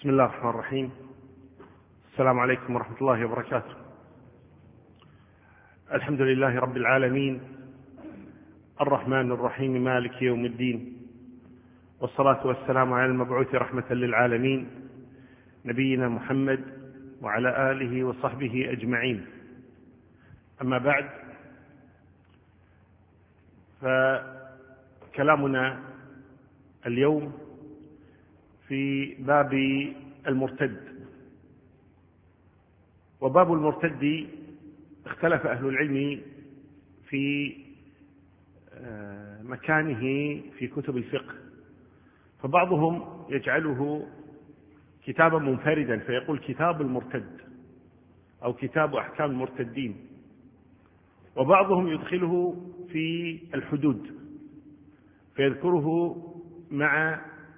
بسم الله الرحمن الرحيم. السلام عليكم ورحمة الله وبركاته. الحمد لله رب العالمين، الرحمن الرحيم، مالك يوم الدين، والصلاة والسلام على المبعوث رحمة للعالمين نبينا محمد وعلى آله وصحبه أجمعين. أما بعد، فكلامنا اليوم في باب المرتد. وباب المرتد اختلف أهل العلم في مكانه في كتب الفقه، فبعضهم يجعله كتابا منفردا فيقول كتاب المرتد أو كتاب أحكام المرتدين، وبعضهم يدخله في الحدود فيذكره مع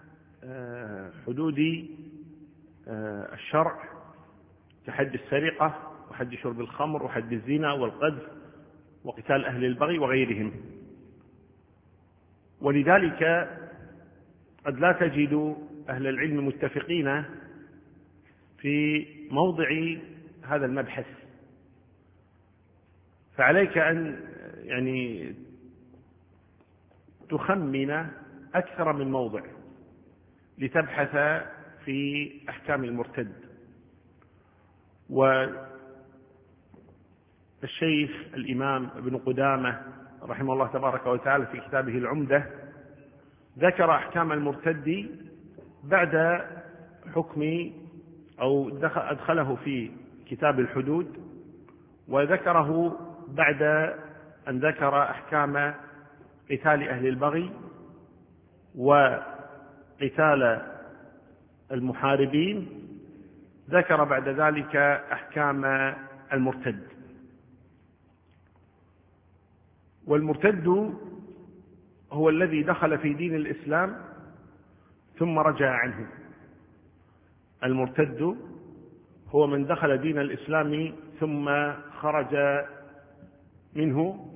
حدود الشرع كحد السرقة وحد شرب الخمر وحد الزنا والقذف وقتال أهل البغي وغيرهم. ولذلك قد لا تجد أهل العلم متفقين في موضع هذا المبحث، فعليك أن تخمن أكثر من موضع لتبحث في أحكام المرتد. والشيخ الإمام ابن قدامة رحمه الله تبارك وتعالى في كتابه العمدة ذكر أحكام المرتد بعد حكم أو أدخله في كتاب الحدود، وذكره بعد أن ذكر أحكام قتال أهل البغي وقتال المحاربين، ذكر بعد ذلك أحكام المرتد. والمرتد هو الذي دخل في دين الإسلام ثم رجع عنه. المرتد هو من دخل دين الإسلام ثم خرج منه.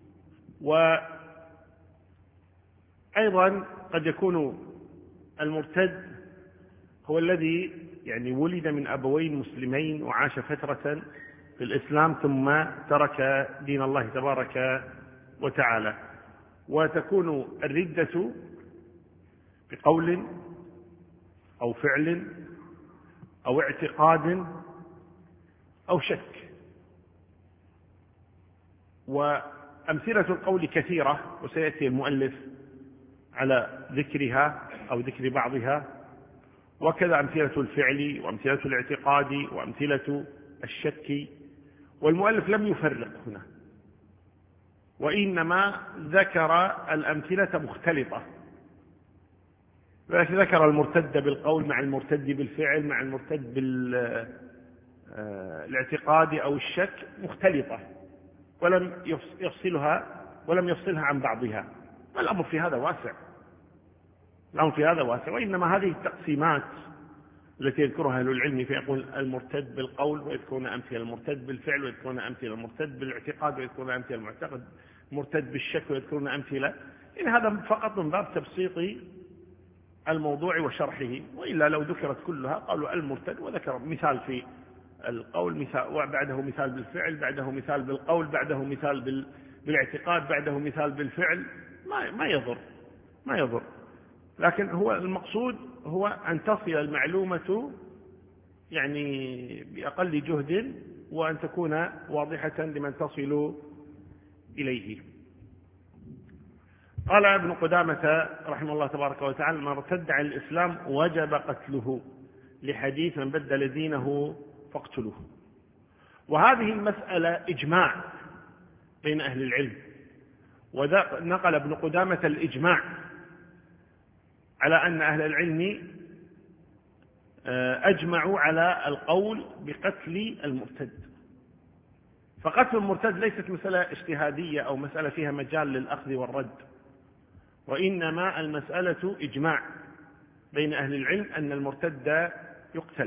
وأيضا قد يكون المرتد هو الذي ولد من أبوين مسلمين وعاش فترة في الإسلام ثم ترك دين الله تبارك وتعالى. وتكون الردة بقول أو فعل أو اعتقاد أو شك. وأمثلة القول كثيرة وسيأتي المؤلف على ذكرها أو ذكر بعضها، وكذا أمثلة الفعل وأمثلة الاعتقاد وأمثلة الشك. والمؤلف لم يفرق هنا، وإنما ذكر الأمثلة مختلطة، ذكر المرتد بالقول مع المرتد بالفعل مع المرتد بالاعتقاد أو الشك مختلطة، ولم يفصلها عن بعضها. والأمر في هذا واسع، وإنما هذه التقسيمات التي يذكرها أهل العلم فيقول المرتد بالقول، ويذكرون أمثلة المرتد بالفعل، ويذكرون أمثلة المرتد بالاعتقاد، ويذكرون أمثلة المعتقد مرتد بالشك، ويذكرون أمثلة. هذا فقط من باب تبسيط الموضوع وشرحه، وإلا لو ذكرت كلها قالوا المرتد وذكر مثال في القول، مثال وبعده مثال بالفعل، بعده مثال بالقول، بعده مثال بالاعتقاد، بعده مثال بالفعل، ما يضر. لكن هو المقصود هو أن تصل المعلومة بأقل جهد، وأن تكون واضحة لمن تصل إليه. قال ابن قدامة رحمه الله تبارك وتعالى: من ارتد عن الإسلام وجب قتله، لحديث من بدل دينه فاقتلوه. وهذه المسألة إجماع بين أهل العلم، ونقل ابن قدامة الإجماع على أن أهل العلم أجمعوا على القول بقتل المرتد. فقتل المرتد ليست مسألة اجتهادية أو مسألة فيها مجال للأخذ والرد، وإنما المسألة إجماع بين أهل العلم أن المرتد يقتل.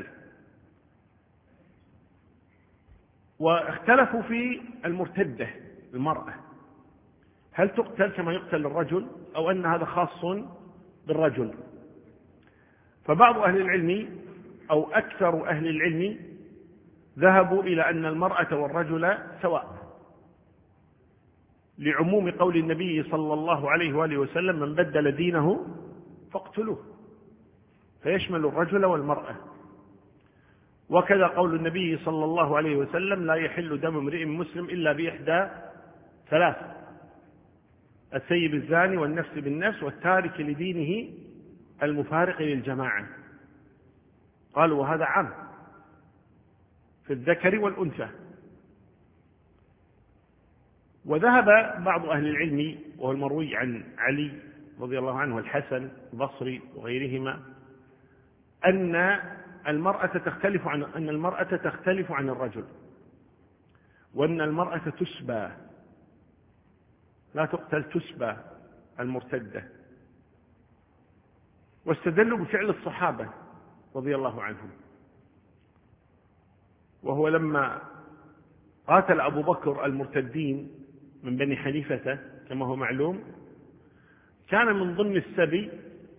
واختلفوا في المرتدة المرأة، هل تقتل كما يقتل الرجل أو أن هذا خاص بالرجل؟ فبعض أهل العلم أو أكثر أهل العلم ذهبوا إلى أن المرأة والرجل سواء، لعموم قول النبي صلى الله عليه وآله وسلم: من بدل دينه فاقتلوه، فيشمل الرجل والمرأة. وكذا قول النبي صلى الله عليه وسلم: لا يحل دم امرئ مسلم إلا بإحدى ثلاث: السيب الزاني، والنفس بالنفس، والتارك لدينه المفارق للجماعة. قالوا وهذا عام في الذكر والأنثى. وذهب بعض أهل العلم، وهو المروي عن علي رضي الله عنه والحسن البصري وغيرهما، أن المرأة تختلف عن الرجل، وأن المرأة تسبى، لا تقتل، تسبى المرتدة. واستدلوا بفعل الصحابة رضي الله عنهم، وهو لما قاتل أبو بكر المرتدين من بني حنيفة كما هو معلوم، كان من ضمن السبي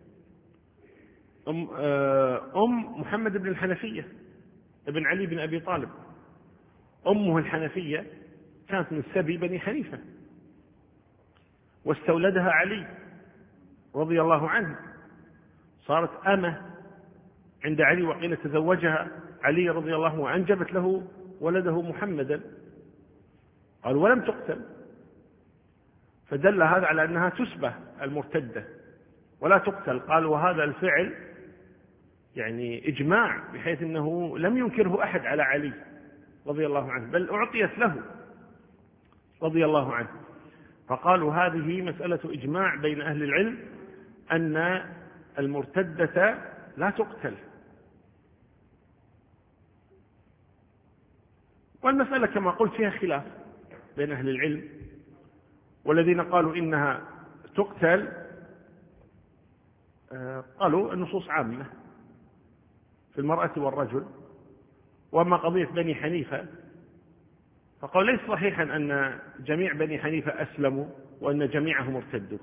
أم محمد بن الحنفية ابن علي بن أبي طالب. أمه الحنفية كانت من سبي بني حنيفة، واستولدها علي رضي الله عنه، صارت أمة عند علي، وقيل تزوجها علي رضي الله عنه وأنجبت له ولده محمدا. قال ولم تقتل، فدل هذا على أنها تسبى المرتدة ولا تقتل. قال وهذا الفعل يعني إجماع، بحيث أنه لم ينكره أحد على علي رضي الله عنه، بل أعطيت له رضي الله عنه. فقالوا هذه مسألة إجماع بين أهل العلم أن المرتدة لا تقتل. والمسألة كما قلت فيها خلاف بين أهل العلم، والذين قالوا إنها تقتل قالوا النصوص عامة في المرأة والرجل. وأما قضية بني حنيفة فقال ليس صحيحا أن جميع بني حنيفة أسلموا وأن جميعهم ارتدوا،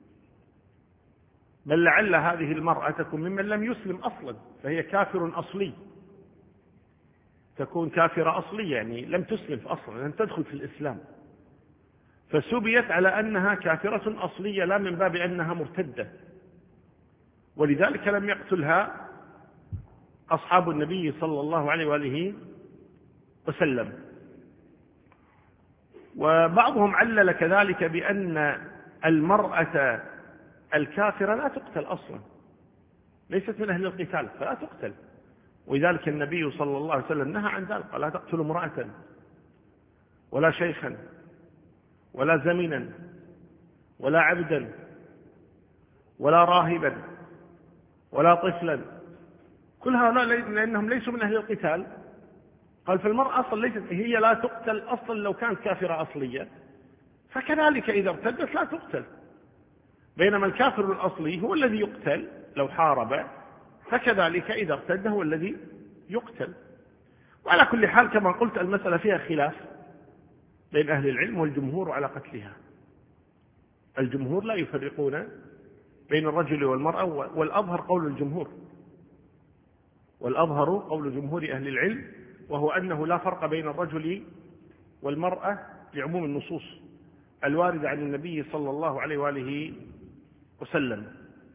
بل لعل هذه المرأة تكون ممن لم يسلم أصلا، فهي كافر أصلي، تكون كافرة أصلية، يعني لم تسلم أصلا، لم تدخل في الإسلام، فسبيت على أنها كافرة أصلية لا من باب أنها مرتدة، ولذلك لم يقتلها أصحاب النبي صلى الله عليه وآله وسلم. وبعضهم علل كذلك بأن المرأة الكافرة لا تقتل أصلا، ليست من أهل القتال فلا تقتل، ولذلك النبي صلى الله عليه وسلم نهى عن ذلك، قال لا تقتلوا امرأة ولا شيخا ولا زمنا ولا عبدا ولا راهبا ولا طفلا، كل هؤلاء لأنهم ليسوا من أهل القتال. قال فالمرأة أصلا ليست، هي لا تقتل أصلا لو كانت كافرة أصلية، فكذلك إذا ارتدت لا تقتل، بينما الكافر الأصلي هو الذي يقتل لو حارب، فكذلك إذا ارتد هو الذي يقتل. وعلى كل حال كما قلت المسألة فيها خلاف بين أهل العلم، والجمهور على قتلها. الجمهور لا يفرقون بين الرجل والمرأة، والأظهر قول الجمهور، والأظهر قول جمهور أهل العلم، وهو أنه لا فرق بين الرجل والمرأة لعموم النصوص الواردة عن النبي صلى الله عليه وآله وسلم.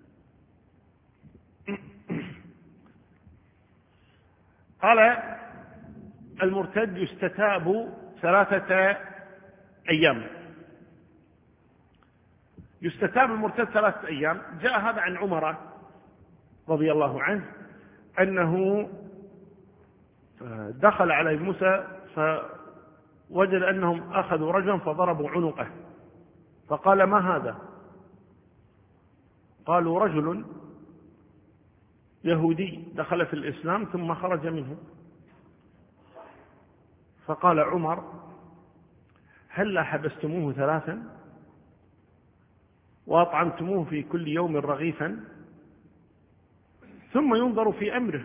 قال المرتد يستتاب 3 أيام. يستتاب المرتد 3 أيام. جاء هذا عن عمر رضي الله عنه أنه دخل على موسى فوجد أنهم أخذوا رجلا فضربوا عنقه، فقال ما هذا؟ قالوا رجل يهودي دخل في الإسلام ثم خرج منه. فقال عمر هل حبستموه 3 وأطعمتموه في كل يوم رغيفا ثم ينظر في أمره؟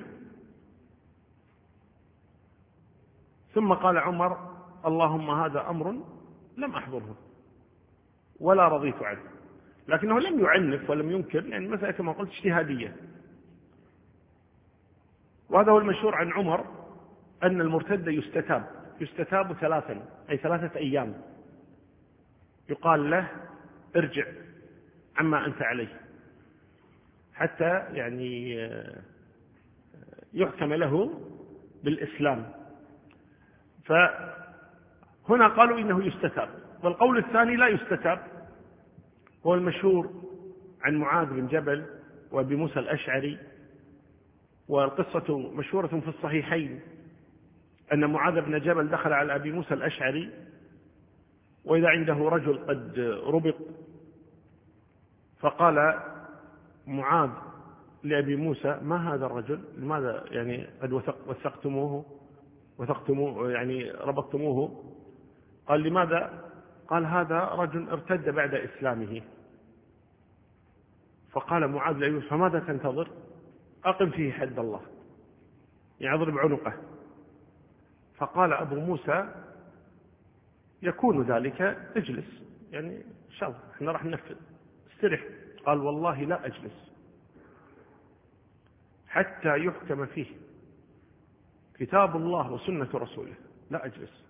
ثم قال عمر اللهم هذا أمر لم أحضره ولا رضيت عنه، لكنه لم يعنف ولم ينكر، لأن المسألة كما قلت اجتهادية. وهذا هو المشهور عن عمر أن المرتد يستتاب 3 أي 3 أيام، يقال له ارجع عما أنت عليه حتى يعني يحكم له بالإسلام. فهنا قالوا إنه يستتاب. والقول الثاني لا يستتاب، هو المشهور عن معاذ بن جبل وأبي موسى الأشعري، والقصة مشهورة في الصحيحين أن معاذ بن جبل دخل على أبي موسى الأشعري وإذا عنده رجل قد ربط، فقال معاذ لأبي موسى: ما هذا الرجل؟ لماذا يعني قد وثقتموه يعني ربطتموه؟ قال: لماذا؟ قال: هذا رجل ارتد بعد إسلامه. فقال معاذ لأبي موسى: فماذا تنتظر؟ أقم فيه حد الله، يعني اضرب عنقه. فقال أبو موسى: يكون ذلك، اجلس، يعني إن شاء الله احنا راح ننفذ، استرح. قال: والله لا أجلس حتى يحكم فيه كتاب الله وسنة رسوله، لا أجلس.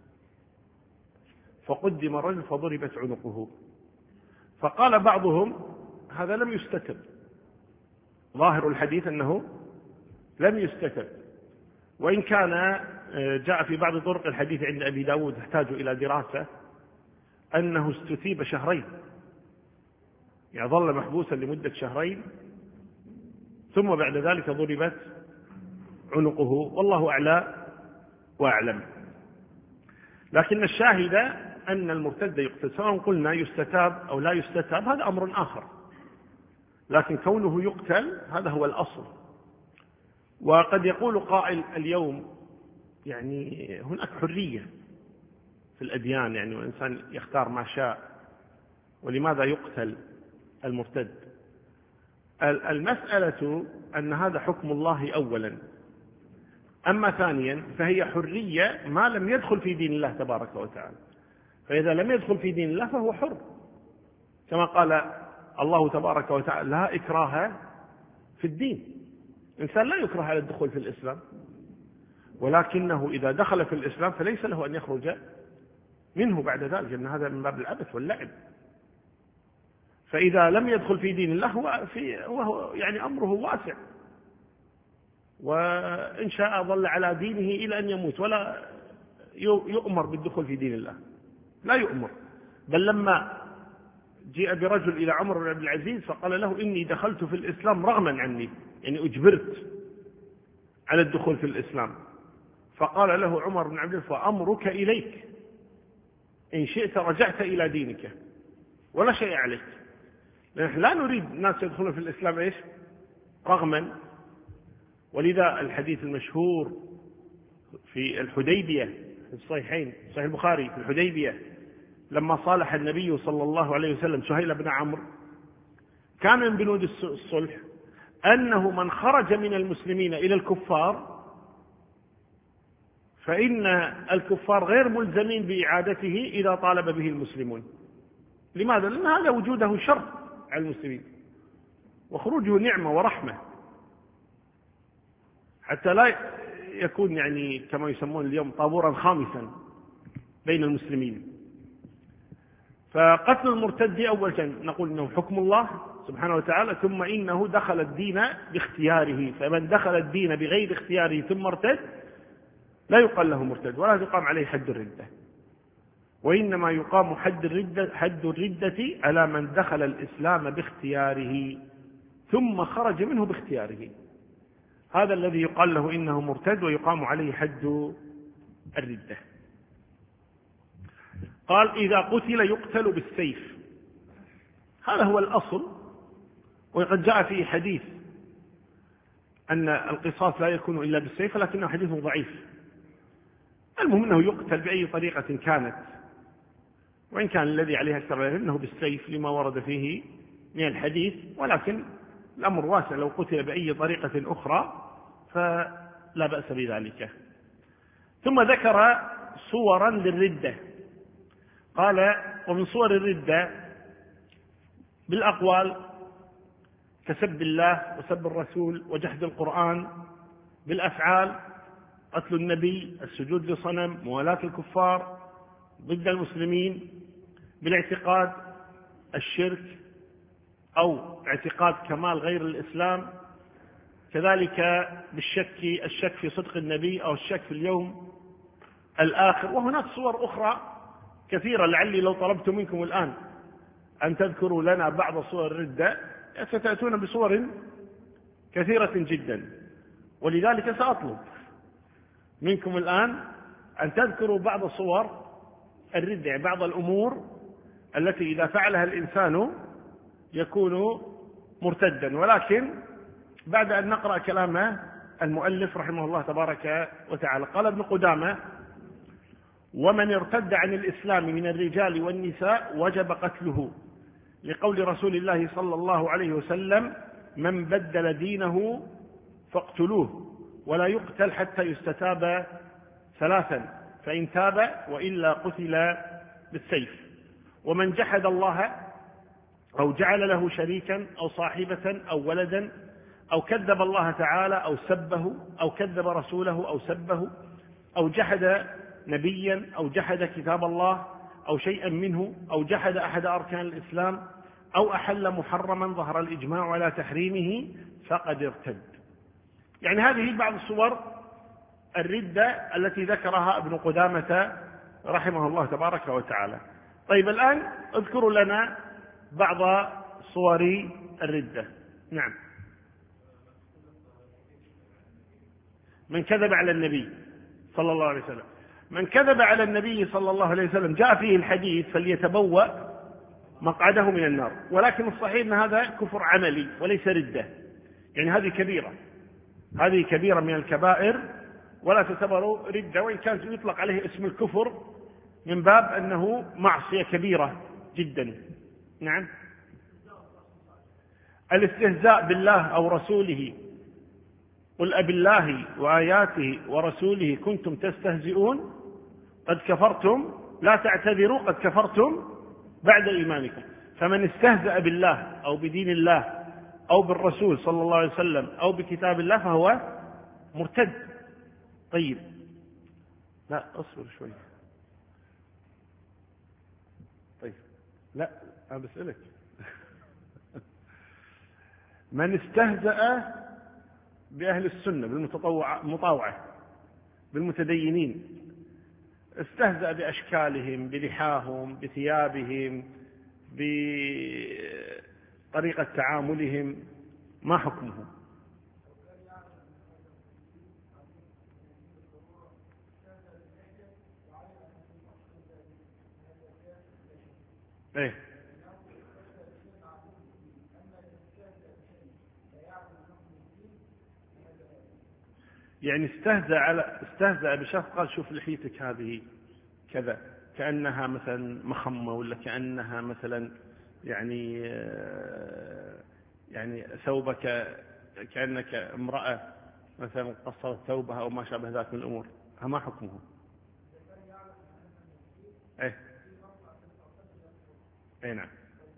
فقدم الرجل فضربت عنقه. فقال بعضهم: هذا لم يستتب، ظاهر الحديث أنه لم يستتب، وإن كان جاء في بعض طرق الحديث عند أبي داود يحتاج إلى دراسة أنه استتيب 2 شهرين، يعني ظل محبوسا لمدة 2 شهرين ثم بعد ذلك ضربت عنقه، والله أعلى وأعلم. لكن الشاهد أن المرتد يقتل، سواء قلنا يستتاب أو لا يستتاب هذا أمر آخر، لكن كونه يقتل هذا هو الأصل. وقد يقول قائل: اليوم يعني هناك حرية في الأديان، يعني والإنسان يختار ما شاء، ولماذا يقتل المرتد؟ المسألة أن هذا حكم الله أولا، أما ثانيا فهي حرية ما لم يدخل في دين الله تبارك وتعالى، فإذا لم يدخل في دين الله فهو حر، كما قال الله تبارك وتعالى: لا إكراه في الدين. إنسان لا يكره على الدخول في الإسلام، ولكنه إذا دخل في الإسلام فليس له أن يخرج منه بعد ذلك، لأن هذا من باب العبث واللعب. فإذا لم يدخل في دين الله وهو يعني أمره واسع، وإن شاء ظل على دينه إلى أن يموت، ولا يؤمر بالدخول في دين الله، لا يؤمر. بل لما جاء برجل إلى عمر بن عبد العزيز فقال له: إني دخلت في الإسلام رغما عني، يعني أجبرت على الدخول في الإسلام. فقال له عمر بن عبد العزيز: فأمرك إليك، إن شئت رجعت إلى دينك ولا شيء عليك. نحن لا نريد الناس يدخلون في الإسلام إيش؟ رغما. ولذا الحديث المشهور في الحديبية في الصحيحين، صحيح البخاري، في الحديبية لما صالح النبي صلى الله عليه وسلم سهيل بن عمرو، كان من بنود الصلح أنه من خرج من المسلمين إلى الكفار فإن الكفار غير ملزمين بإعادته إذا طالب به المسلمون. لماذا؟ لأن هذا وجوده شر على المسلمين، وخروجه نعمة ورحمة، حتى لا يكون يعني كما يسمون اليوم طابورا خامسا بين المسلمين. فقتل المرتد أول شيء نقول إنه حكم الله سبحانه وتعالى، ثم إنه دخل الدين باختياره، فمن دخل الدين بغير اختياره ثم ارتد لا يقال له مرتد، ولا يقام عليه حد الردة، وإنما يقام حد الردة على من دخل الإسلام باختياره ثم خرج منه باختياره، هذا الذي يقال له إنه مرتد ويقام عليه حد الردة. قال: إذا قتل يقتل بالسيف، هذا هو الأصل. وقد جاء في حديث أن القصاص لا يكون إلا بالسيف، لكنه حديث ضعيف. المهم أنه يقتل بأي طريقة كانت، وإن كان الذي عليه أكثر أنه بالسيف لما ورد فيه من الحديث، ولكن الأمر واسع، لو قتل بأي طريقة أخرى فلا بأس بذلك. ثم ذكر صورا للردة، قال: ومن صور الردة بالأقوال كسب الله وسب الرسول وجحد القرآن بالأفعال قتل النبي، السجود لصنم، موالاة الكفار ضد المسلمين. بالاعتقاد الشرك أو اعتقاد كمال غير الإسلام. كذلك بالشك، الشك في صدق النبي أو الشك في اليوم الآخر. وهناك صور أخرى كثيرة، لعلي لو طلبت منكم الآن أن تذكروا لنا بعض صور الردة ستأتون بصور كثيرة جدا، ولذلك سأطلب منكم الآن أن تذكروا بعض صور الردة، بعض الأمور التي إذا فعلها الإنسان يكون مرتدا، ولكن بعد أن نقرأ كلام المؤلف رحمه الله تبارك وتعالى. قال ابن قدامة: ومن ارتد عن الإسلام من الرجال والنساء وجب قتله، لقول رسول الله صلى الله عليه وسلم: من بدل دينه فاقتلوه، ولا يقتل حتى يستتاب ثلاثا، فإن تاب وإلا قتل بالسيف. ومن جحد الله أو جعل له شريكا أو صاحبة أو ولدا أو كذب الله تعالى أو سبه أو كذب رسوله أو سبه أو جحد نبيا أو جحد كتاب الله أو شيئا منه أو جحد أحد أركان الإسلام أو أحل محرما ظهر الإجماع على تحريمه فقد ارتد. يعني هذه بعض صور الردة التي ذكرها ابن قدامة رحمه الله تبارك وتعالى. طيب الآن اذكروا لنا بعض صور الردة. نعم. من كذب على النبي صلى الله عليه وسلم. من كذب على النبي صلى الله عليه وسلم جاء فيه الحديث: فليتبوأ مقعده من النار. ولكن الصحيح أن هذا كفر عملي وليس ردة، يعني هذه كبيرة، هذه كبيرة من الكبائر ولا تعتبر ردة، وإن كانت يطلق عليه اسم الكفر من باب أنه معصية كبيرة جدا. نعم. الاستهزاء بالله أو رسوله: قل أبالله وآياته ورسوله كنتم تستهزئون قد كفرتم لا تعتذروا قد كفرتم بعد إيمانكم. فمن استهزأ بالله أو بدين الله أو بالرسول صلى الله عليه وسلم أو بكتاب الله فهو مرتد. طيب، لا أصبر شوي. طيب، لا أنا بسألك. من استهزأ بأهل السنة بالمطاوعة بالمتدينين، استهزأ بأشكالهم، بلحاهم، بثيابهم، بطريقة تعاملهم، ما حكمه؟ ايه، يعني استهزأ بشخص، قال شوف لحيتك هذه كذا، كأنها مثلا مخمة، ولا كأنها مثلا يعني ثوبك كأنك امرأة مثلا قصرت ثوبها أو ما شابه ذلك من الأمور، ما حكمه؟ ايه، ايه، نعم.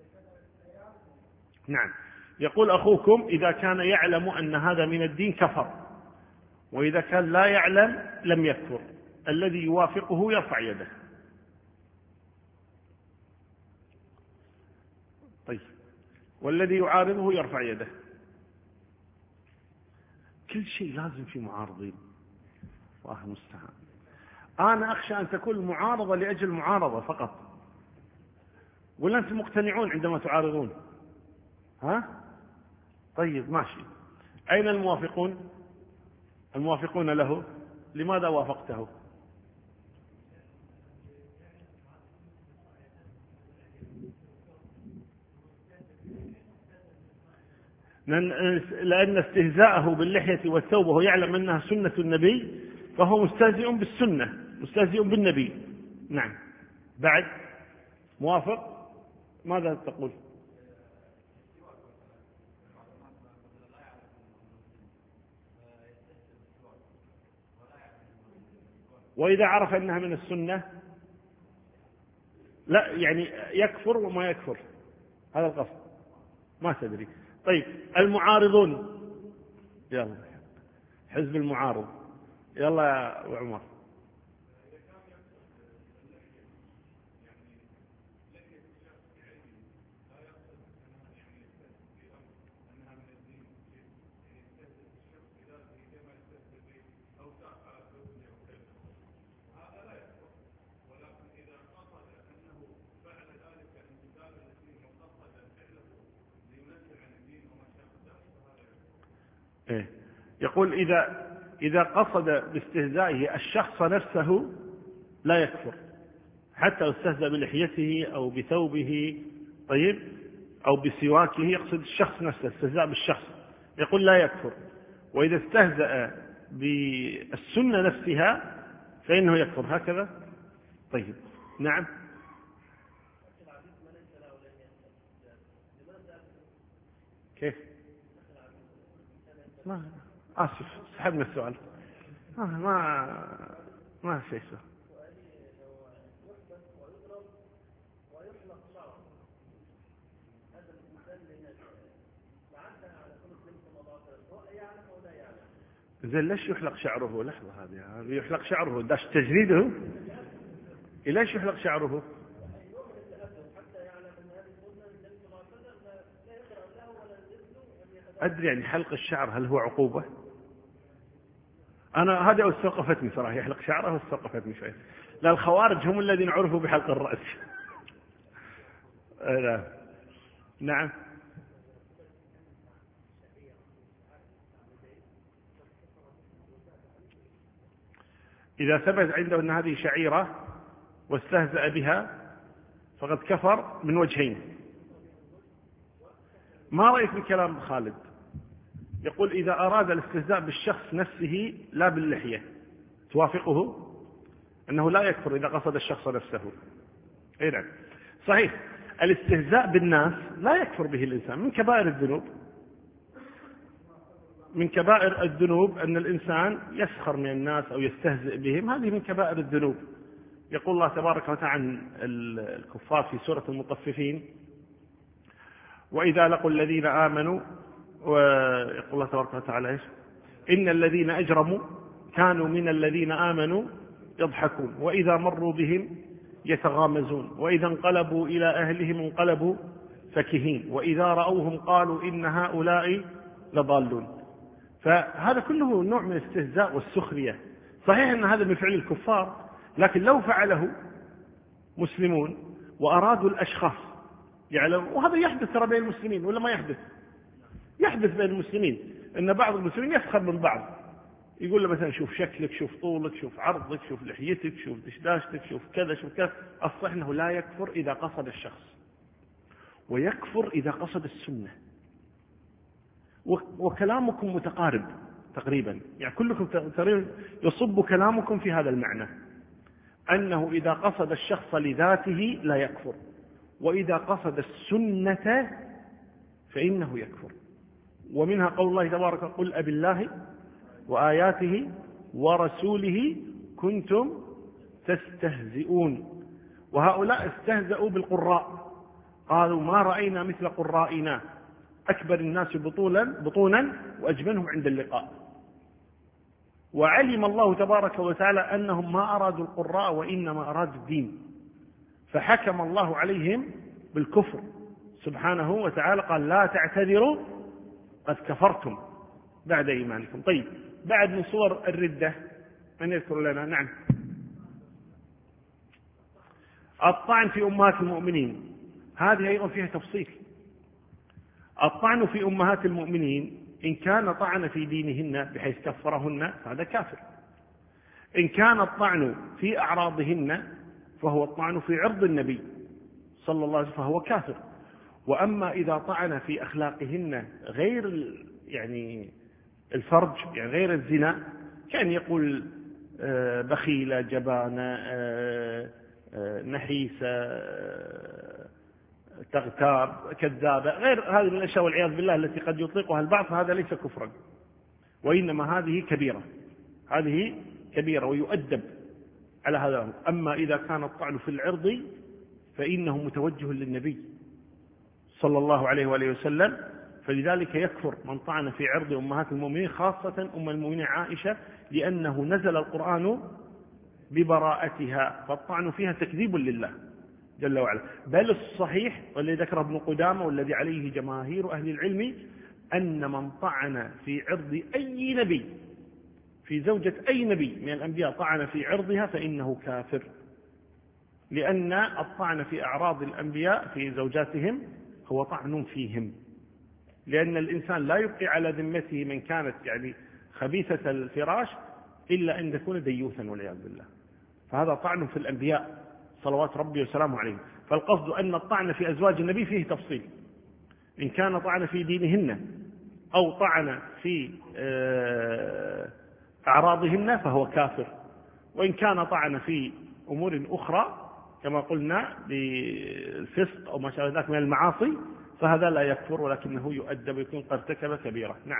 نعم. يقول أخوكم: إذا كان يعلم أن هذا من الدين كفر، وإذا كان لا يعلم لم يكفر. الذي يوافقه يرفع يده. طيب، والذي يعارضه يرفع يده. كل شيء لازم في معارضين، الله المستعان. أنا أخشى أن تكون المعارضة لأجل المعارضة فقط، ولا أنتم مقتنعون عندما تعارضون؟ ها؟ طيب، ماشي. أين الموافقون؟ الموافقون له، لماذا وافقته؟ لأن استهزاءه باللحية والثوب وهو يعلم أنها سنة النبي فهو مستهزئ بالسنة، مستهزئ بالنبي. نعم. بعد موافق؟ ماذا تقول؟ وإذا عرف أنها من السنة لا، يعني يكفر وما يكفر، هذا القصد، ما تدري. طيب، المعارضون، يلا حزب المعارض. يلا يا أبو عمر. إيه؟ يقول إذا قصد باستهزائه الشخص نفسه لا يكفر، حتى لو استهزأ بلحيته أو بثوبه، طيب، أو بسواكه، يقصد الشخص نفسه، استهزاء بالشخص، يقول لا يكفر. وإذا استهزأ بالسنة نفسها فإنه يكفر. هكذا. طيب، نعم. كيف؟ ما آسف، سحبنا السؤال. ما شيء سؤال. زين، ليش يحلق شعره؟ لحظة، هذه يحلق شعره داش تجريده. ليش يحلق شعره؟ أدري، يعني حلق الشعر هل هو عقوبة؟ أنا هذا استوقفتني صراحة، يحلق شعره واستوقفتني شوي. لا، الخوارج هم الذين عرفوا بحلق الرأس. لا. نعم. إذا ثبت عنده أن هذه شعيرة واستهزأ بها فقد كفر من وجهين. ما رأيك بكلام خالد؟ يقول إذا أراد الاستهزاء بالشخص نفسه لا باللحية، توافقه أنه لا يكفر إذا قصد الشخص نفسه؟ إيه نعم، صحيح. الاستهزاء بالناس لا يكفر به الإنسان، من كبائر الذنوب. من كبائر الذنوب أن الإنسان يسخر من الناس أو يستهزئ بهم، هذه من كبائر الذنوب. يقول الله تبارك وتعالى عن الكفار في سورة المطففين: وإذا لقوا الذين آمنوا، ويقول الله تبارك وتعالى إيش؟ إن الذين أجرموا كانوا من الذين آمنوا يضحكون وإذا مروا بهم يتغامزون وإذا انقلبوا إلى أهلهم انقلبوا فكهين وإذا رأوهم قالوا إن هؤلاء لضالون. فهذا كله نوع من الاستهزاء والسخرية. صحيح أن هذا من فعل الكفار، لكن لو فعله مسلمون وأرادوا الأشخاص يعلمون، وهذا يحدث ترى بين المسلمين ولا ما يحدث؟ يحدث بين المسلمين أن بعض المسلمين يسخر من بعض، يقول له مثلا شوف شكلك، شوف طولك، شوف عرضك، شوف لحيتك، شوف دشداشتك، شوف كذا شوف كذا. الصحيح أنه لا يكفر إذا قصد الشخص، ويكفر إذا قصد السنة. وكلامكم متقارب تقريبا، يعني كلكم تقريبا يصب كلامكم في هذا المعنى، أنه إذا قصد الشخص لذاته لا يكفر، وإذا قصد السنة فإنه يكفر. ومنها قول الله تبارك: قل أبي الله وآياته ورسوله كنتم تستهزئون. وهؤلاء استهزأوا بالقراء، قالوا ما رأينا مثل قرائنا أكبر الناس بطونا وأجملهم عند اللقاء. وعلم الله تبارك وتعالى أنهم ما أرادوا القراء وإنما أرادوا الدين، فحكم الله عليهم بالكفر سبحانه وتعالى، قال: لا تعتذروا قد كفرتم بعد إيمانكم. طيب، بعد من صور الردة من يذكر لنا؟ نعم. الطعن في أمهات المؤمنين، هذه أيضا فيها تفصيل. الطعن في أمهات المؤمنين إن كان طعن في دينهن بحيث كفرهن فهذا كافر. إن كان الطعن في أعراضهن فهو الطعن في عرض النبي صلى الله عليه وسلم فهو كافر. وأما إذا طعن في أخلاقهن غير يعني الفرج، يعني غير الزنا، كان يقول بخيلة، جبانة، نحيسة، تغتاب، كذابة، غير هذه الأشياء والعياذ بالله التي قد يطلقها البعض، فهذا ليس كفرا، وإنما هذه كبيرة، هذه كبيرة ويؤدب على هذا. أما إذا كان الطعن في العرض فإنه متوجه للنبي صلى الله عليه وآله وسلم، فلذلك يكفر من طعن في عرض أمهات المؤمنين، خاصة أم المؤمنين عائشة، لأنه نزل القرآن ببراءتها، فالطعن فيها تكذيب لله جل وعلا. بل الصحيح والذي ذكره ابن قدامة والذي عليه جماهير أهل العلم أن من طعن في عرض أي نبي، في زوجة أي نبي من الأنبياء، طعن في عرضها فإنه كافر، لأن الطعن في أعراض الأنبياء في زوجاتهم هو طعن فيهم، لأن الإنسان لا يبقي على ذمته من كانت يعني خبيثة الفراش إلا أن تكون ديوثا والعياذ بالله، فهذا طعن في الأنبياء صلوات ربي وسلامه عليهم. فالقصد أن الطعن في أزواج النبي فيه تفصيل، إن كان طعن في دينهن أو طعن في أعراضهن فهو كافر، وإن كان طعن في أمور أخرى كما قلنا بالفسق أو ما شابه ذلك من المعاصي فهذا لا يكفر، ولكنه يؤدب ويكون قد ارتكب كبيرة. نعم.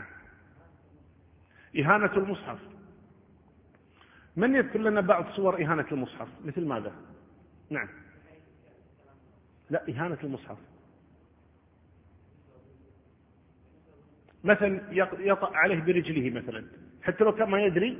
إهانة المصحف، من يذكر لنا بعض صور إهانة المصحف؟ مثل ماذا؟ نعم. لا، إهانة المصحف مثلا يطأ عليه برجله مثلا، حتى لو كان ما يدري،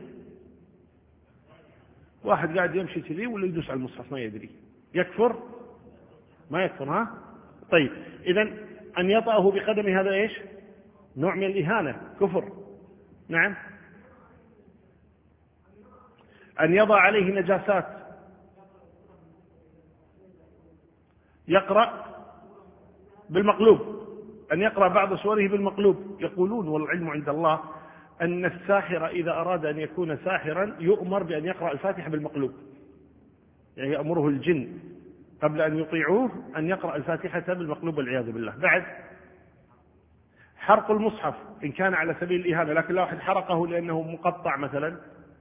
واحد قاعد يمشي كذي ولا يدوس على المصحف ما يدري، يكفر؟ ما يكفر. ها طيب، إذن أن يطأه بقدمه هذا إيش؟ نوع من الإهانة، كفر. نعم. أن يضع عليه نجاسات، يقرأ بالمقلوب، أن يقرأ بعض سوره بالمقلوب. يقولون والعلم عند الله أن الساحر إذا أراد أن يكون ساحرا يؤمر بأن يقرأ الفاتحة بالمقلوب، يعني يأمره الجن قبل أن يطيعوه أن يقرأ الفاتحة بالمقلوب والعياذ بالله. بعد حرق المصحف إن كان على سبيل الإهانة، لكن لو واحد حرقه لأنه مقطع مثلا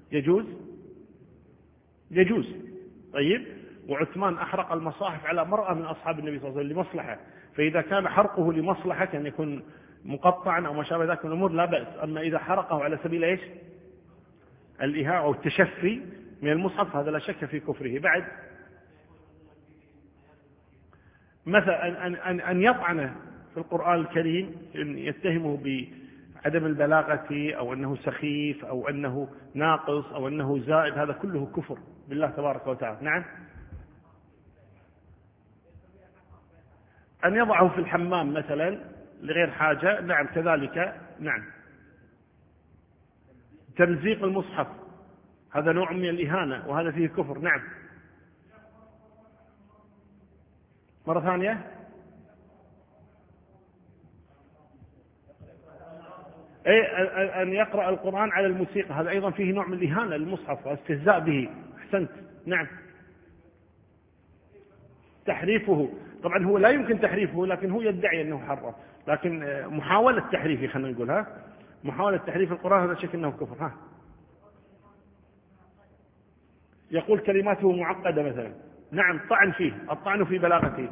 يجوز. طيب، وعثمان أحرق المصاحف على مرأة من أصحاب النبي صلى الله عليه وسلم لمصلحة، فإذا كان حرقه لمصلحة كان يكون مقطعا أو ما شابه ذلك من الأمور لا بأس. أما إذا حرقه على سبيل إيش؟ الإهانة أو التشفي من المصحف هذا لا شك في كفره. بعد مثلا أن يطعن في القرآن الكريم، إن يتهمه بعدم البلاغة أو أنه سخيف أو أنه ناقص أو أنه زائد، هذا كله كفر بالله تبارك وتعالى. نعم. أن يضعه في الحمام مثلا لغير حاجة، نعم كذلك. نعم. تمزيق المصحف هذا نوع من الإهانة وهذا فيه كفر. نعم. مرة ثانية، أن يقرأ القرآن على الموسيقى، هذا أيضا فيه نوع من الإهانة للمصحف واستهزاء به. أحسنت. نعم. تحريفه، طبعا هو لا يمكن تحريفه، لكن هو يدعي أنه حرف، لكن محاولة تحريفه خلينا نقول، محاولة تحريف القرآن هذا شك أنه كفر. يقول كلماته معقدة مثلا، نعم طعن فيه، الطعن في بلاغته.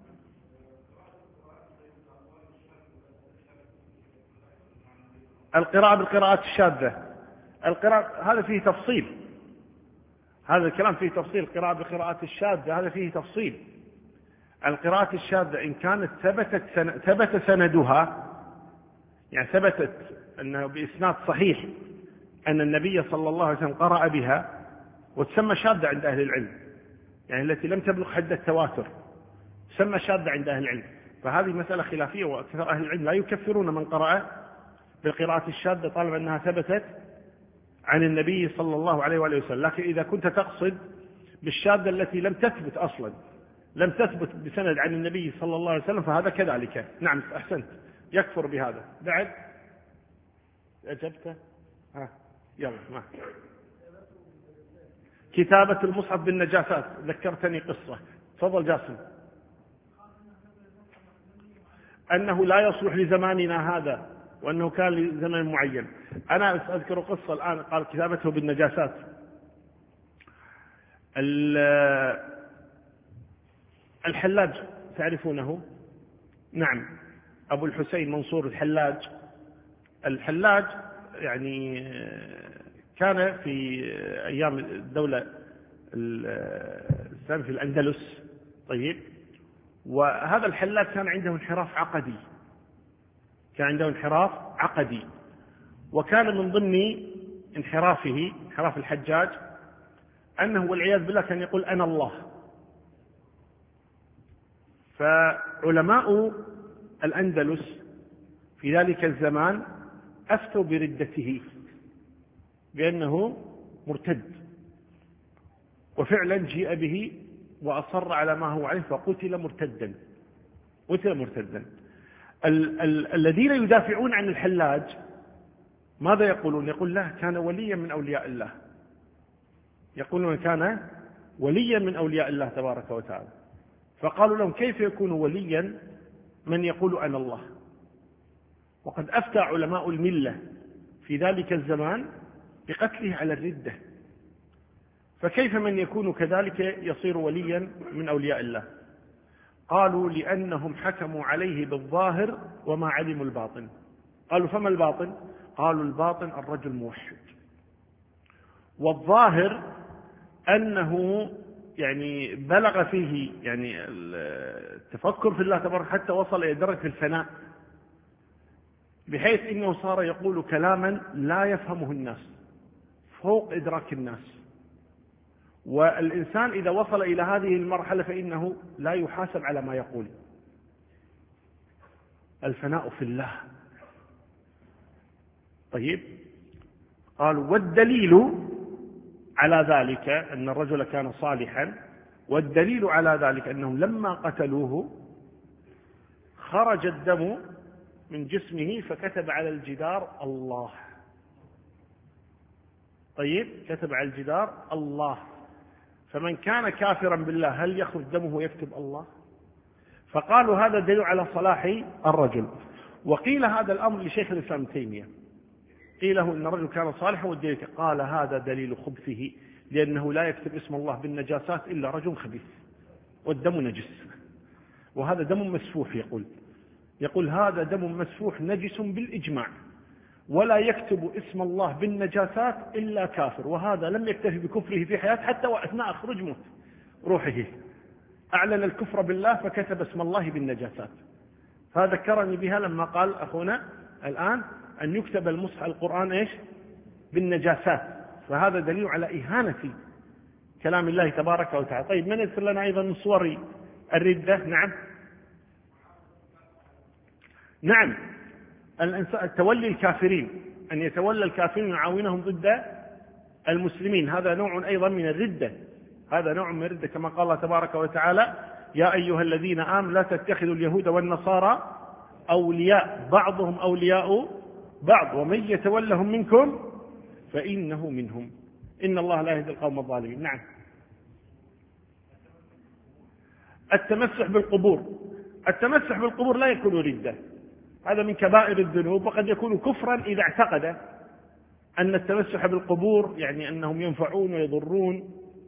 القراءة بالقراءات الشاذة، القراءة هذا فيه تفصيل، هذا الكلام فيه تفصيل. القراءة بالقراءات الشاذة هذا فيه تفصيل. القراءة الشاذة إن كانت ثبت سندها، يعني ثبتت أنه بإسناد صحيح أن النبي صلى الله عليه وسلم قرأ بها، وتسمى شاذة عند أهل العلم، يعني التي لم تبلغ حد التواتر تسمى شاذة عند أهل العلم. فهذه مسألة خلافية، وأكثر أهل العلم لا يكفرون من قرأ بالقراءة الشاذة طالما أنها ثبتت عن النبي صلى الله عليه وآله وسلم. لكن إذا كنت تقصد بالشاذة التي لم تثبت أصلا، لم تثبت بسند عن النبي صلى الله عليه وسلم، فهذا كذلك. نعم أحسنت، يكفر بهذا. بعد أجبت؟ يلا ما. كتابة المصحف بالنجاسات، ذكرتني قصة، تفضل جاسم. أنه لا يصلح لزماننا هذا، وأنه كان لزمن معين. أنا أذكر قصة الآن، قال كتابته بالنجاسات. الحلاج تعرفونه؟ نعم، أبو الحسين منصور الحلاج يعني كان في أيام الدولة الإسلامية في الأندلس. طيب، وهذا الحلاج كان عنده انحراف عقدي، كان عنده انحراف عقدي. وكان من ضمن انحراف الحجاج أنه والعياذ بالله كان يقول أنا الله. فعلماء الأندلس في ذلك الزمان أفتوا بردته بأنه مرتد، وفعلا جيء به وأصر على ما هو عليه فقتل مرتدا. الذين يدافعون عن الحلاج ماذا يقولون؟ يقول له كان وليا من أولياء الله، يقولون كان وليا من أولياء الله تبارك وتعالى. فقالوا لهم كيف يكون وليا من يقول أنا الله؟ وقد أفتى علماء الملة في ذلك الزمان بقتله على الردة، فكيف من يكون كذلك يصير وليا من أولياء الله؟ قالوا لأنهم حكموا عليه بالظاهر وما علموا الباطن. قالوا فما الباطن؟ قالوا الباطن الرجل موحد، والظاهر أنه يعني بلغ فيه يعني التفكر في الله تبارك حتى وصل إلى درجة الفناء، بحيث إنه صار يقول كلاما لا يفهمه الناس فوق إدراك الناس. والإنسان إذا وصل إلى هذه المرحلة فإنه لا يحاسب على ما يقول. الفناء في الله. طيب، قالوا والدليل على ذلك أن الرجل كان صالحا، والدليل على ذلك أنهم لما قتلوه خرج الدم من جسمه فكتب على الجدار الله. طيب، كتب على الجدار الله، فمن كان كافرا بالله هل يخرج دمه ويكتب الله؟ فقالوا هذا دليل على صلاح الرجل. وقيل هذا الأمر لشيخ الإسلام ابن تيمية، قيل له إن الرجل كان صالحا والدليل، قال هذا دليل خبثه، لأنه لا يكتب اسم الله بالنجاسات إلا رجل خبيث، والدم نجس، وهذا دم مسفوح. يقول هذا دم مسفوح نجس بالإجماع، ولا يكتب اسم الله بالنجاسات إلا كافر، وهذا لم يكتفي بكفره في حياته حتى وأثناء خروج موت روحه أعلن الكفر بالله فكتب اسم الله بالنجاسات. فذكرني بها لما قال أخونا الآن أن يكتب المصحف القرآن بالنجاسات، فهذا دليل على إهانة كلام الله تبارك وتعالى. طيب، من يذكر لنا أيضا من صور الردة؟ نعم، تولي الكافرين، أن يتولى الكافرين ويعاونهم ضد المسلمين، هذا نوع أيضا من الردة، هذا نوع من الردة، كما قال الله تبارك وتعالى يا أيها الذين آمنوا لا تتخذوا اليهود والنصارى أولياء بعضهم أولياء بعض ومن يتولهم منكم فإنه منهم إن الله لا يهدي القوم الظالمين. نعم، التمسح بالقبور لا يكون ردة، هذا من كبائر الذنوب، وقد يكون كفرا إذا اعتقد أن التمسح بالقبور يعني أنهم ينفعون ويضرون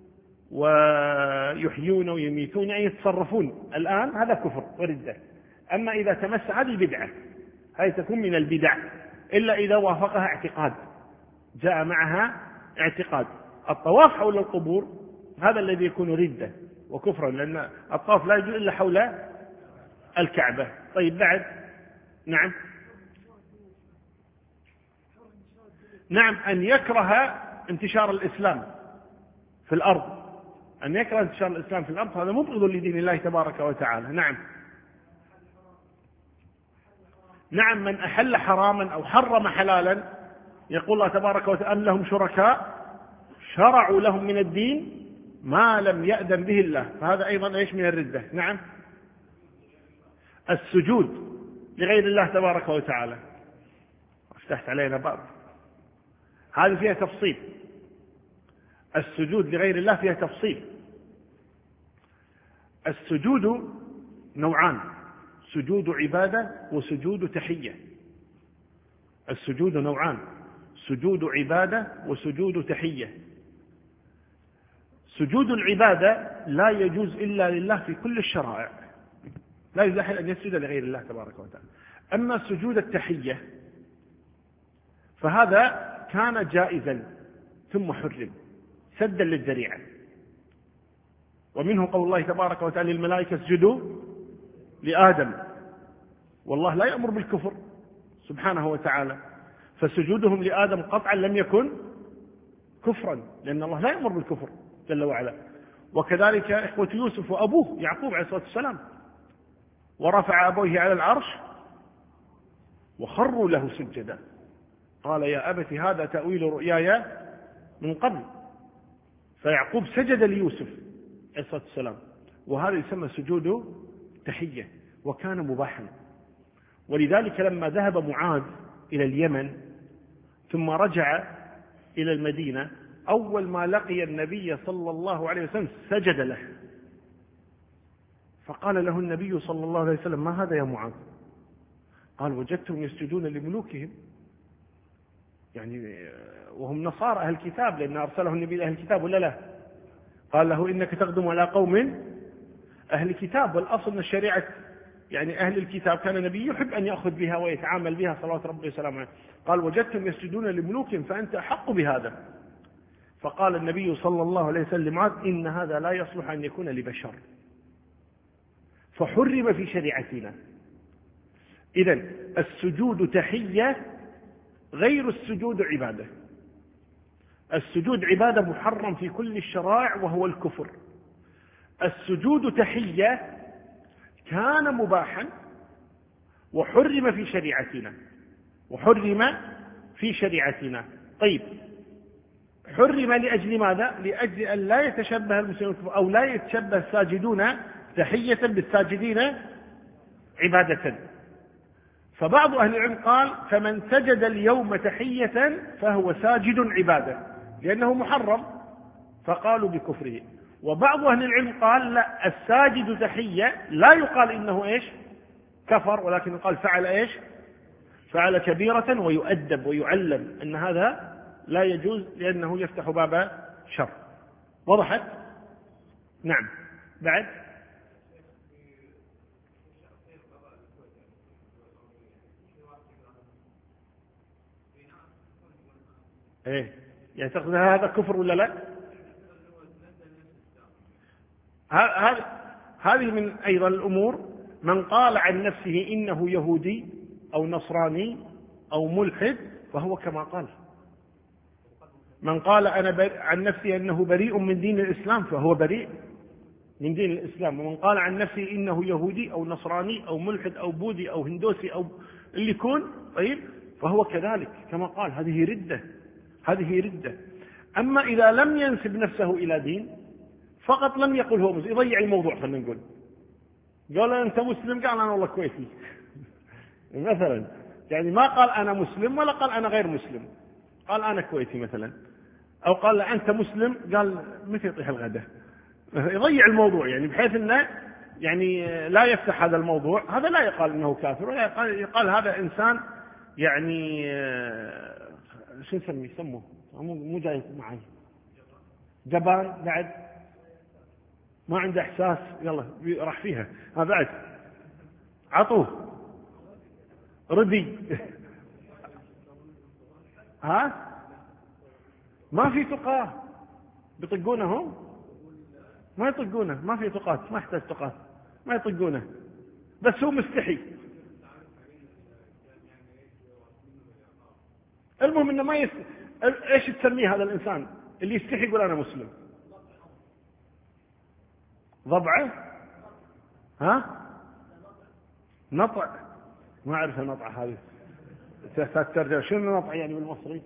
ويحيون ويميتون، يعني يتصرفون الآن، هذا كفر وردة. أما إذا تمسح هذه بدعة، هذه تكون من البدع إلا إذا وافقها اعتقاد، جاء معها اعتقاد. الطواف حول القبور هذا الذي يكون ردة وكفرا، لأن الطواف لا يجوز إلا حول الكعبة. طيب، بعد نعم أن يكره انتشار الإسلام في الأرض، أن يكره انتشار الإسلام في الأرض، هذا مبغض لدين الله تبارك وتعالى. نعم، من أحل حراما أو حرم حلالا يقول الله تبارك وتعالى أم لهم شركاء شرعوا لهم من الدين ما لم يأذن به الله، فهذا أيضا من الردة. نعم، السجود لغير الله تبارك وتعالى، افتحت علينا باب، هذه فيها تفصيل، السجود لغير الله فيها تفصيل. السجود نوعان، سجود عبادة وسجود تحية. السجود نوعان، سجود عبادة وسجود تحية. سجود العبادة لا يجوز إلا لله في كل الشرائع، لا يجوز أحد أن يسجد لغير الله تبارك وتعالى. أما سجود التحية فهذا كان جائزا ثم حرم سدا للذريعة، ومنه قول الله تبارك وتعالى للملائكة اسجدوا لآدم، والله لا يأمر بالكفر سبحانه وتعالى. فسجودهم لآدم قطعا لم يكن كفرا، لأن الله لا يأمر بالكفر جل وعلا. وكذلك إخوة يوسف وأبوه يعقوب عليه الصلاة والسلام، ورفع أبويه على العرش وخروا له سجدا، قال يا أبت هذا تأويل رؤياي من قبل. فيعقوب سجد ليوسف عليه الصلاة والسلام، وهذا يسمى سجود تحية، وكان مباحا. ولذلك لما ذهب معاذ إلى اليمن ثم رجع إلى المدينة، أول ما لقي النبي صلى الله عليه وسلم سجد له، فقال له النبي صلى الله عليه وسلم ما هذا يا معاذ؟ قال وجدتهم يسجدون لملوكهم، يعني وهم نصارى أهل الكتاب، لأن أرسله النبي لأهل الكتاب ولا لا؟ قال له إنك تقدم على قوم أهل الكتاب، والأصل من الشريعة يعني أهل الكتاب كان النبي يحب أن يأخذ بها ويتعامل بها صلوات ربي وسلامه عليه. قال وجدتم يسجدون لملوكهم فأنت أحق بهذا. فقال النبي صلى الله عليه وسلم إن هذا لا يصلح أن يكون لبشر، فحرم في شريعتنا. إذن السجود تحية غير السجود عبادة. السجود عبادة محرم في كل الشرائع وهو الكفر. السجود تحية كان مباحا وحرم في شريعتنا، وحرم في شريعتنا. طيب حرم لأجل ماذا؟ لأجل أن لا يتشبه المسلمون أو لا يتشبه الساجدون تحية بالساجدين عبادة. فبعض أهل العلم قال فمن سجد اليوم تحية فهو ساجد عبادة لأنه محرم، فقالوا بكفره. وبعض أهل العلم قال لا، الساجد تحية لا يقال إنه إيش كفر، ولكن يقال فعل إيش فعل كبيرة ويؤدب ويعلم أن هذا لا يجوز لأنه يفتح باب شر. وضحت؟ نعم. بعد ايه يعني تقصد هذا كفر ولا لا؟ هذه من أيضا الأمور. من قال عن نفسه إنه يهودي أو نصراني أو ملحد فهو كما قال. من قال أنا عن نفسي أنه بريء من دين الإسلام فهو بريء من دين الإسلام. ومن قال عن نفسه إنه يهودي أو نصراني أو ملحد أو بوذي أو هندوسي أو اللي يكون طيب فهو كذلك كما قال. هذه ردة، هذه ردة. أما إذا لم ينسب نفسه إلى دين فقط لم يقل هو مسلم، يضيع الموضوع. خلينا نقول قال أنت مسلم، قال أنا والله كويتي مثلا، يعني ما قال أنا مسلم ولا قال أنا غير مسلم، قال أنا كويتي مثلا. أو قال أنت مسلم، قال متى يطيح الغداء، يضيع الموضوع يعني بحيث أنه يعني لا يفتح هذا الموضوع. هذا لا يقال أنه كافر، ولا يقال هذا إنسان يعني شو نسميه، يسموه مو جاي معي جبان، بعد ما عنده إحساس، يلا راح فيها. بعد عطوه ردي ها ما في تقاه، بيطقونه هم ما يطقونه، ما في تقاه، ما يحتاج تقاه، ما يطقونه، بس هو مستحي. المهم انه ما ايش تسميه هذا الانسان اللي يستحي يقول انا مسلم؟ ضبعه ها نطع، ما اعرف النطع هذه ترجع شنو نطع يعني بالمصري؟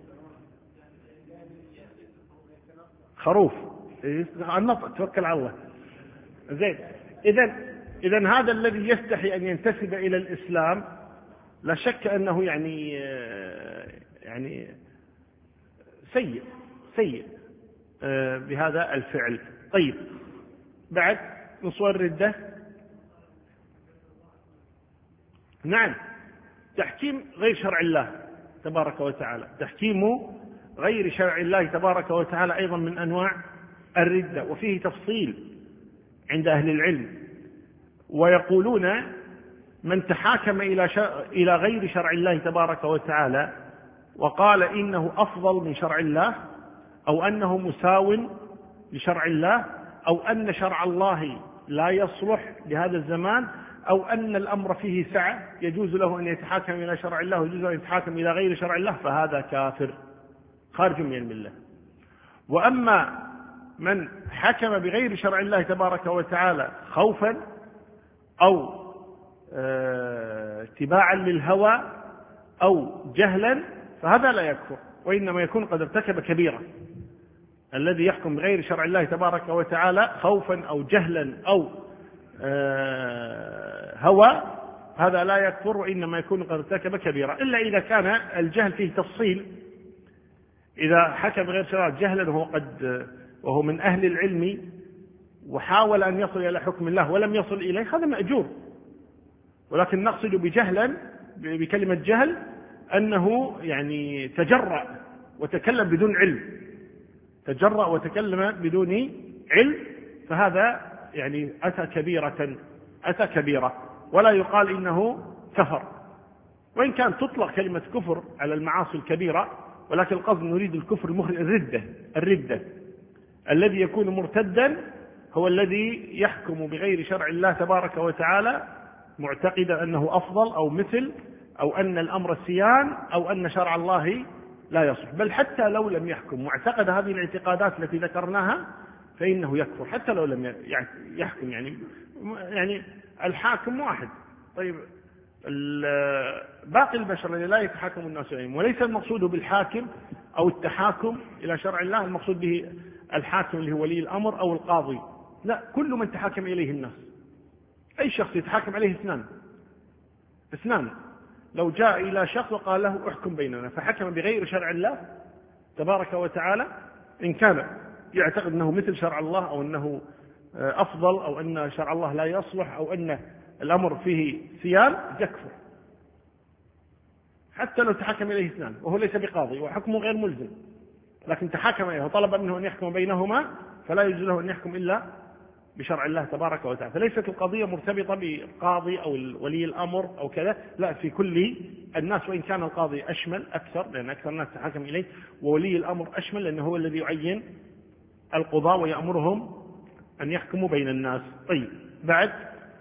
خروف. النطع توكل على الله. زين. اذا هذا الذي يستحي ان ينتسب الى الاسلام لا شك انه يعني سيء بهذا الفعل. طيب بعد من صور الردة. نعم، تحكيم غير شرع الله تبارك وتعالى. تحكيم غير شرع الله تبارك وتعالى أيضا من أنواع الردة، وفيه تفصيل عند أهل العلم. ويقولون من تحاكم إلى غير شرع الله تبارك وتعالى وقال إنه أفضل من شرع الله، أو أنه مساو لشرع الله، أو أن شرع الله لا يصلح لهذا الزمان، أو أن الأمر فيه سعة يجوز له أن يتحاكم إلى شرع الله ويجوز له أن يتحاكم إلى غير شرع الله، فهذا كافر خارج من الملة. وأما من حكم بغير شرع الله تبارك وتعالى خوفا أو اتباعا للهوى أو جهلا فهذا لا يكفر، وإنما يكون قد ارتكب كبيرة. الذي يحكم بغير شرع الله تبارك وتعالى خوفا أو جهلا أو هوى هذا لا يكفر، وإنما يكون قد ارتكب كبيرة، إلا إذا كان الجهل فيه تفصيل. إذا حكم بغير شرع جهلا وهو من أهل العلم وحاول أن يصل إلى حكم الله ولم يصل إليه هذا مأجور. ولكن نقصد بجهلا بكلمة جهل أنه يعني تجرأ وتكلم بدون علم، تجرأ وتكلم بدون علم، فهذا يعني أتى كبيرة ولا يقال إنه كفر، وإن كان تطلق كلمة كفر على المعاصي الكبيرة، ولكن القصد نريد الكفر الردة. الذي يكون مرتدا هو الذي يحكم بغير شرع الله تبارك وتعالى معتقدا أنه أفضل أو مثل أو أن الأمر سيان أو أن شرع الله لا يصح. بل حتى لو لم يحكم معتقد هذه الاعتقادات التي ذكرناها فإنه يكفر حتى لو لم يحكم. يعني الحاكم واحد. طيب باقي البشر الذي لا يتحاكم الناس إليهم، وليس المقصود بالحاكم أو التحاكم إلى شرع الله المقصود به الحاكم اللي هو ولي الأمر أو القاضي، لا، كل من تحاكم إليه الناس. أي شخص يتحاكم عليه اثنان لو جاء إلى شخص وقال له احكم بيننا فحكم بغير شرع الله تبارك وتعالى، إن كان يعتقد أنه مثل شرع الله أو أنه أفضل أو أن شرع الله لا يصلح أو أن الأمر فيه سيان، يكفر حتى لو تحكم إليه اثنان وهو ليس بقاضي وحكمه غير ملزم، لكن تحكم إليه وطلب منه أن يحكم بينهما فلا يجوز له أن يحكم إلا بشرع الله تبارك وتعالى. فليست القضية مرتبطة بالقاضي أو ولي الأمر أو كذا، لا، في كل الناس، وإن كان القاضي أشمل أكثر لأن أكثر الناس تحكم إليه، وولي الأمر أشمل لأنه هو الذي يعين القضاة ويأمرهم أن يحكموا بين الناس. طيب، بعد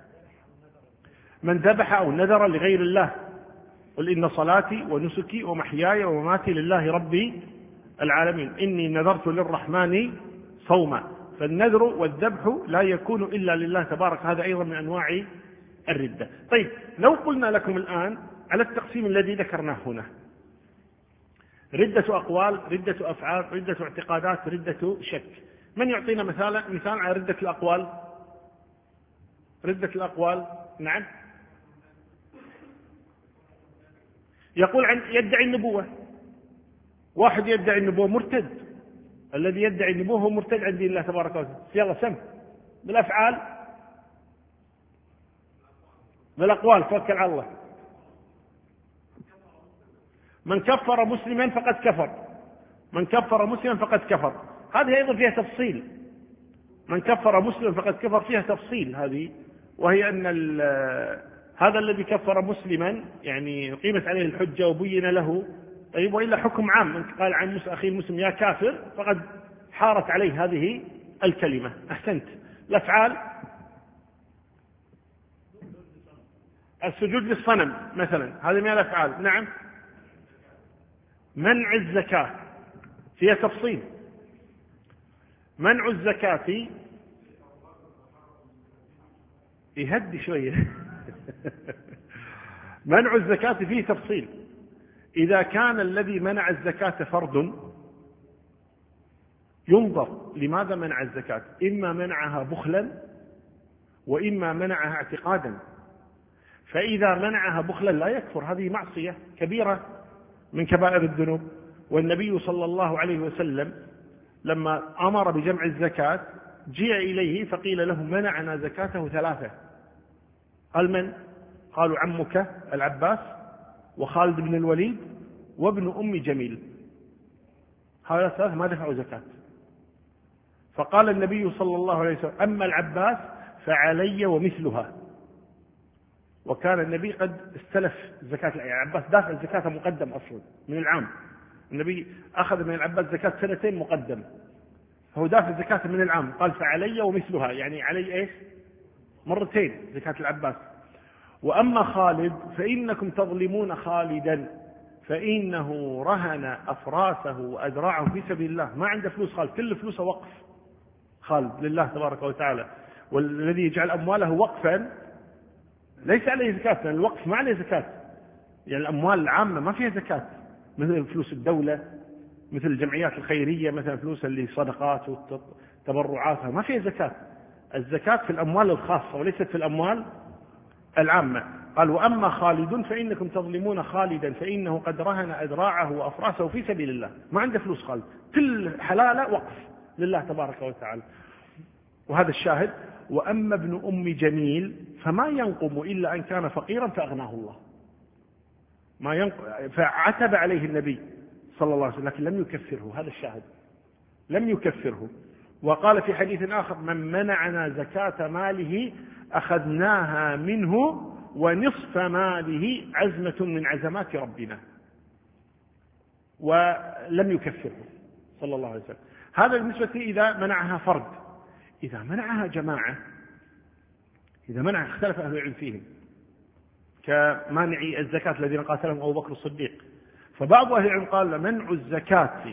من ذبح أو نذر لغير الله قل إن صلاتي ونسكي ومحياي ومماتي لله رب العالمين إني نذرت للرحمن صوما. فالنذر والذبح لا يكون إلا لله تبارك، هذا أيضا من أنواع الردة. طيب، لو قلنا لكم الآن على التقسيم الذي ذكرناه هنا، ردة أقوال، ردة أفعال، ردة اعتقادات، ردة شك، من يعطينا مثال على ردة الأقوال؟ ردة الأقوال، نعم، يقول يدعي النبوة، واحد يدعي النبوة مرتد، الذي يدعي النبوة هو مرتد عن دين الله تبارك وتعالى. يلا سم بالأفعال، بالأقوال، توكل على الله. من كفر مسلما فقد كفر، من كفر مسلما فقد كفر، هذه أيضا فيها تفصيل. من كفر مسلما فقد كفر فيها تفصيل هذه، وهي أن هذا الذي كفر مسلما يعني قيمت عليه الحجة وبين له. طيب، وإلا حكم عام، من قال عن أخي المسلم يا كافر فقد حارت عليه هذه الكلمة. أحسنت. الأفعال، السجود للصنم مثلا، هذه من الأفعال. نعم. منع الزكاة فيها تفصيل. منع الزكاة يهدي شوية منع الزكاة فيه تفصيل. إذا كان الذي منع الزكاة فرد ينظر لماذا منع الزكاة، إما منعها بخلا وإما منعها اعتقادا. فإذا منعها بخلا لا يكفر، هذه معصية كبيرة من كبائر الذنوب. والنبي صلى الله عليه وسلم لما أمر بجمع الزكاة جيء إليه فقيل له منعنا زكاته ثلاثة. قال من؟ قالوا عمك العباس وخالد بن الوليد وابن أم جميل، هؤلاء الثلاثة ما دفعوا زكاة. فقال النبي صلى الله عليه وسلم أما العباس فعلي ومثلها. وكان النبي قد استلف زكاة العباس، دافع الزكاة مقدم أصلا من العام، النبي أخذ من العباس زكاة سنتين مقدم، فهو دافع الزكاة من العام. قال فعلي ومثلها، يعني علي إيش؟ مرتين زكاة العباس. وأما خالد فإنكم تظلمون خالدا فإنه رهن أفراسه وأذراعه في سبيل الله، ما عنده فلوس خالد، كل فلوسه وقف خالد لله تبارك وتعالى. والذي يجعل أمواله وقفا ليس عليه زكاة، لأن الوقف ما عليه زكاة، يعني الأموال العامة ما فيها زكاة، مثل فلوس الدولة، مثل الجمعيات الخيرية، مثل فلوس اللي صدقات وتبرعاتها ما فيها زكاة. الزكاة في الأموال الخاصة وليست في الأموال العامة. قال وأما خالد فإنكم تظلمون خالدا فإنه قد رهن أذراعه وأفراسه في سبيل الله، ما عنده فلوس خالد، كل حلاله وقف لله تبارك وتعالى. وهذا الشاهد. وأما ابن أم جميل فما ينقم إلا أن كان فقيرا فأغناه الله، فعتب عليه النبي صلى الله عليه وسلم لكن لم يكفره، هذا الشاهد، لم يكفره. وقال في حديث آخر من منعنا زكاة ماله أخذناها منه ونصف ماله عزمة من عزمات ربنا، ولم يكفره صلى الله عليه وسلم. هذا بالنسبة إذا منعها فرد. إذا منعها جماعة، إذا منعها اختلف أهل العلم فيهم كمانعي الزكاة الذين قاتلهم أبو بكر الصديق، فبعض أهل العلم قال منع الزكاة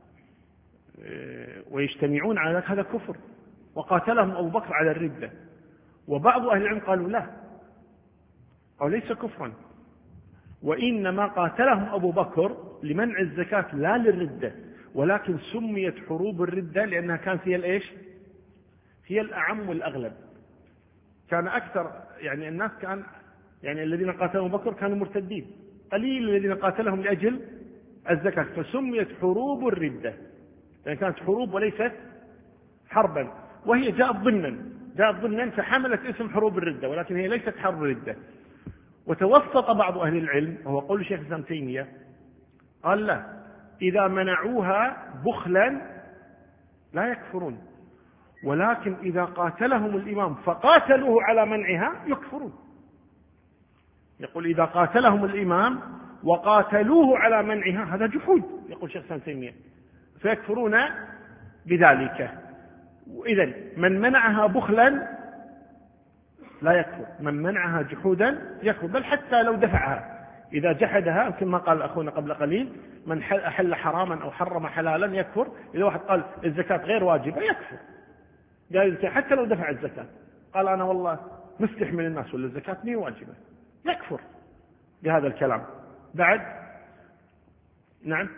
ويجتمعون على ذلك هذا كفر وقاتلهم أبو بكر على الردة. وبعض أهل العلم قالوا لا، أو ليس كفرا، وإنما قاتلهم أبو بكر لمنع الزكاة لا للردة، ولكن سميت حروب الردة لأنها كانت هي الإيش؟ هي الأعم والأغلب. كان أكثر يعني الناس كان يعني الذين قاتلهم أبو بكر كانوا مرتدين، قليل الذين قاتلهم لأجل الزكاة، فسميت حروب الردة يعني كانت حروب وليست حربا، وهي جاءت ضمنا فحملت اسم حروب الردة، ولكن هي ليست حرب الردة. وتوسط بعض أهل العلم وهو قول الشيخ الإسلام تيمية قال لا، إذا منعوها بخلا لا يكفرون، ولكن إذا قاتلهم الإمام فقاتلوه على منعها يكفرون. يقول إذا قاتلهم الإمام وقاتلوه على منعها هذا جحود، يقول الشيخ الإسلام تيمية، فيكفرون بذلك. إذن من منعها بخلا لا يكفر، من منعها جحودا يكفر، بل حتى لو دفعها إذا جحدها كما قال أخونا قبل قليل من أحل حراما أو حرم حلالا يكفر. إذا واحد قال الزكاة غير واجبة يكفر، قال حتى لو دفع الزكاة، قال أنا والله مستح من الناس ولا الزكاة مي واجبة، يكفر بهذا الكلام. بعد نعم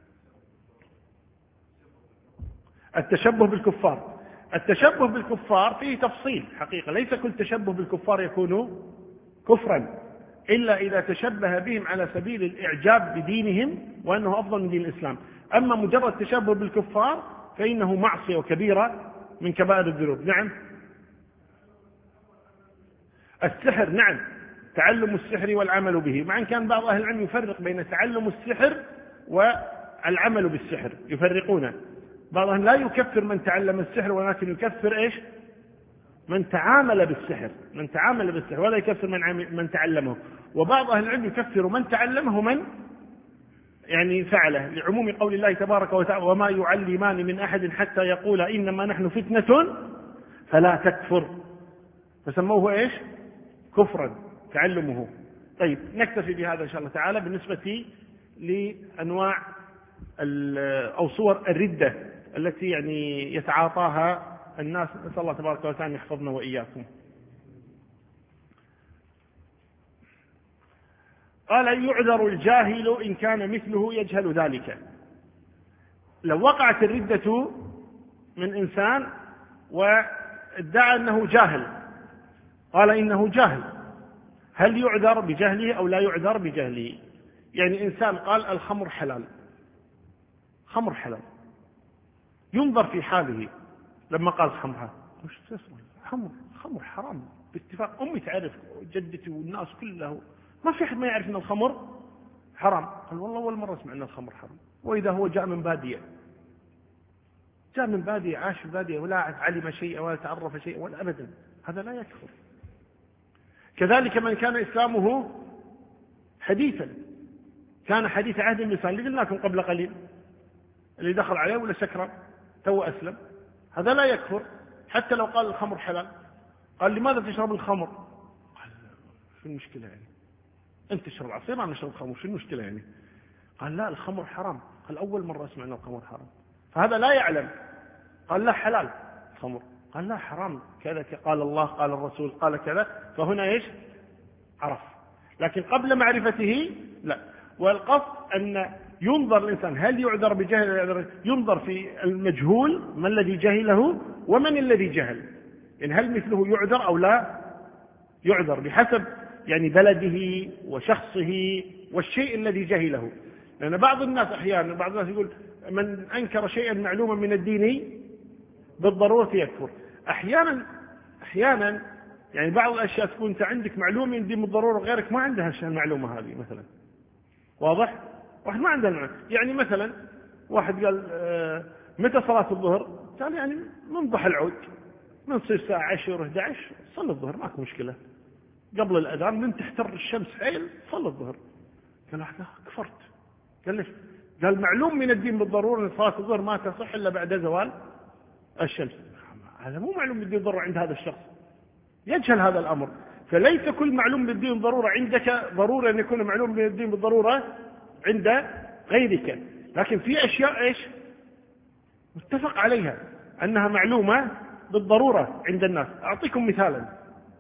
التشبه بالكفار. التشبه بالكفار فيه تفصيل حقيقة، ليس كل تشبه بالكفار يكون كفرا إلا إذا تشبه بهم على سبيل الإعجاب بدينهم وأنه أفضل من دين الإسلام. أما مجرد تشبه بالكفار فإنه معصية وكبيرة من كبائر الذنوب. نعم السحر، نعم تعلم السحر والعمل به، مع أن كان بعض أهل العلم يفرق بين تعلم السحر والعمل بالسحر، يفرقونه. بعضهم لا يكفر من تعلم السحر ولكن يكفر إيش؟ من تعامل بالسحر، ولا يكفر من تعلمه. وبعض أهل العلم يكفر من تعلمه من يعني فعله، لعموم قول الله تبارك وتعالى وما يعلمان من أحد حتى يقول إنما نحن فتنة فلا تكفر، فسموه إيش؟ كفرا تعلمه. طيب نكتفي بهذا إن شاء الله تعالى بالنسبة لأنواع أو صور الردة التي يعني يتعاطاها الناس. نسأل الله تبارك وتعالى يحفظنا وإياكم. قال يعذر الجاهل إن كان مثله يجهل ذلك. لو وقعت الردة من إنسان وادعى أنه جاهل، قال إنه جاهل، هل يعذر بجهله أو لا يعذر بجهله؟ يعني إنسان قال الخمر حلال، خمر حلال، ينظر في حاله لما قال خمرها، خمر حرام باتفاق، أمي تعرف، جدتي والناس كله، ما في أحد ما يعرف أن الخمر حرام. قال والله أول مرة سمعنا الخمر حرام. وإذا هو جاء من بادية عاش في البادية ولا علم شيئا ولا تعرف شيئا ولا أبدا، هذا لا يكفر. كذلك من كان إسلامه حديثا، كان حديث عهد بالإسلام، اللي قلنا لكم قبل قليل اللي دخل عليه ولا سكران تو أسلم، هذا لا يكفر حتى لو قال الخمر حلال. قال لماذا تشرب الخمر؟ قال شو المشكلة يعني؟ أنت تشرب عصير أنا أشرب خمر، شو المشكلة يعني؟ قال لا الخمر حرام. قال أول مرة أسمع أن الخمر حرام. فهذا لا يعلم. قال لا حلال الخمر. قال لا حرام كذا، قال الله قال الرسول قال كذا. فهنا إيش؟ عرف. لكن قبل معرفته لا. والقصد أن ينظر الإنسان هل يعذر بجهل، ينظر في المجهول ما الذي جهله ومن الذي جهل، يعني هل مثله يعذر أو لا يعذر بحسب يعني بلده وشخصه والشيء الذي جهله. لأن بعض الناس أحيانا بعض الناس يقول من أنكر شيئا معلوما من الدين بالضرورة يكفر. أحيانا يعني بعض الأشياء تكون أنت عندك معلومة من الدين بالضرورة غيرك ما عنده المعلومة هذه مثلا. واضح؟ واحد ما عنده المعلومة. يعني مثلا واحد قال متى صلاة الظهر؟ قال يعني من ضحى العود، من تصير الساعة 10 11 صلي الظهر ماكو مشكلة، قبل الأذان من تحتر الشمس حيل صلي الظهر. قال واحد كفرت. قال ليش؟ قال معلوم من الدين بالضرورة أن صلاة الظهر ما تصح إلا بعد زوال الشمس. هذا مو معلوم بالدين بالضرورة عند هذا الشخص، يجهل هذا الأمر. فليس كل معلوم بالدين بالضرورة عندك ضرورة أن يكون معلوم بالدين بالضرورة عند غيرك. لكن في أشياء إيش متفق عليها أنها معلومة بالضرورة عند الناس. أعطيكم مثالا.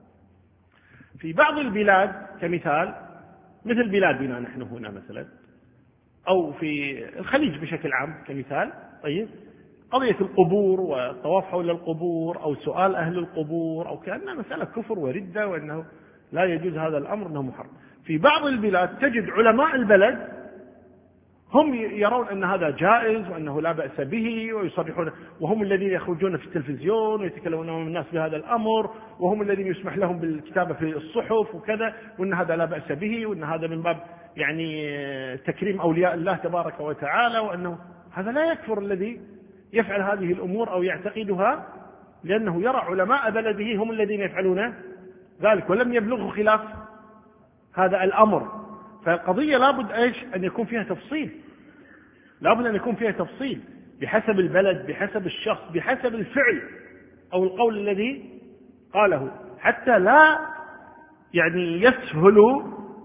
في بعض البلاد كمثال مثل بلادنا نحن هنا مثلا، أو في الخليج بشكل عام كمثال، طيب قضية القبور والطواف حول القبور أو سؤال أهل القبور أو كأنها مسألة كفر وردة وأنه لا يجوز هذا الأمر أنه محرم. في بعض البلاد تجد علماء البلد هم يرون أن هذا جائز وأنه لا بأس به ويصرحون، وهم الذين يخرجون في التلفزيون ويتكلمون أمام الناس بهذا الأمر، وهم الذين يسمح لهم بالكتابة في الصحف وكذا، وأن هذا لا بأس به، وأن هذا من باب يعني تكريم أولياء الله تبارك وتعالى، وأنه هذا لا يكفر الذي يفعل هذه الأمور أو يعتقدها، لأنه يرى علماء بلده هم الذين يفعلون ذلك ولم يبلغوا خلاف هذا الأمر. فالقضية لابد إيش أن يكون فيها تفصيل، لابد أن يكون فيها تفصيل بحسب البلد، بحسب الشخص، بحسب الفعل أو القول الذي قاله، حتى لا يعني يسهل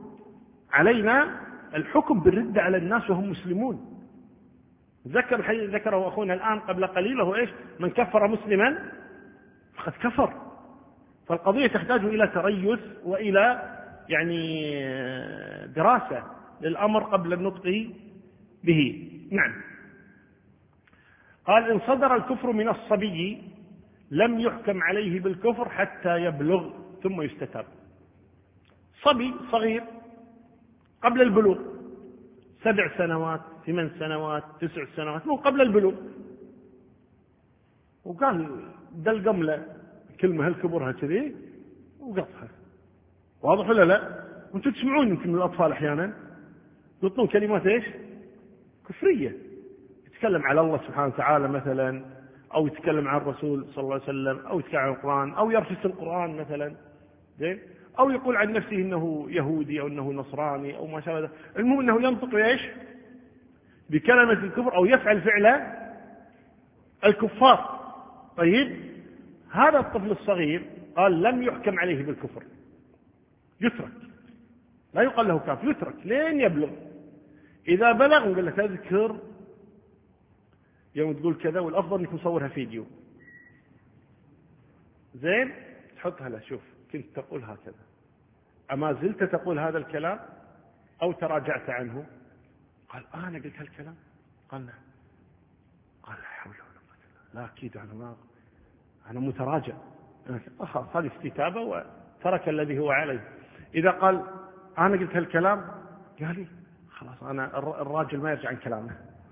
علينا الحكم بالردة على الناس وهم مسلمون. ذكر الحديث ذكره أخونا الآن قبل قليل، هو إيش؟ من كفر مسلما فقد كفر. فالقضية تحتاج إلى تريث وإلى يعني دراسة للأمر قبل النطق به. نعم. قال إن صدر الكفر من الصبي لم يحكم عليه بالكفر حتى يبلغ ثم يستتاب. صبي صغير قبل البلوغ 7 سنوات 8 سنوات 9 سنوات، مو قبل البلوغ، وقال دل قملة كلمة هل كبرها كذي وقطها. واضح ولا لا؟ وانتم تسمعون يمكن من الأطفال أحيانا يطلقون كلمات إيش كفرية، يتكلم على الله سبحانه وتعالى مثلا، أو يتكلم عن الرسول صلى الله عليه وسلم، أو يتكلم عن القرآن، أو يرفس القرآن مثلا، زين، أو يقول عن نفسه إنه يهودي أو إنه نصراني أو ما شابه ذلك. المهم إنه ينطق إيش بكلمة الكفر أو يفعل فعل الكفار. طيب هذا الطفل الصغير قال لم يحكم عليه بالكفر، يترك، لا يقال له كافر، يترك لين يبلغ. إذا بلغ يقول له تذكر يوم تقول كذا، والأفضل أنك مصورها فيديو، زين، تحطها له، شوف كنت تقول هكذا، أما زلت تقول هذا الكلام أو تراجعت عنه؟ قال أنا قلت هالكلام؟ قال نعم. قال لا حول ولا قوة إلا بالله، لا أكيد أنا متراجع. خلاص هذه استتابة وترك الذي هو عليه. إذا قال أنا قلت هالكلام، قال لي خلاص أنا الراجل ما يرجع عن كلامه.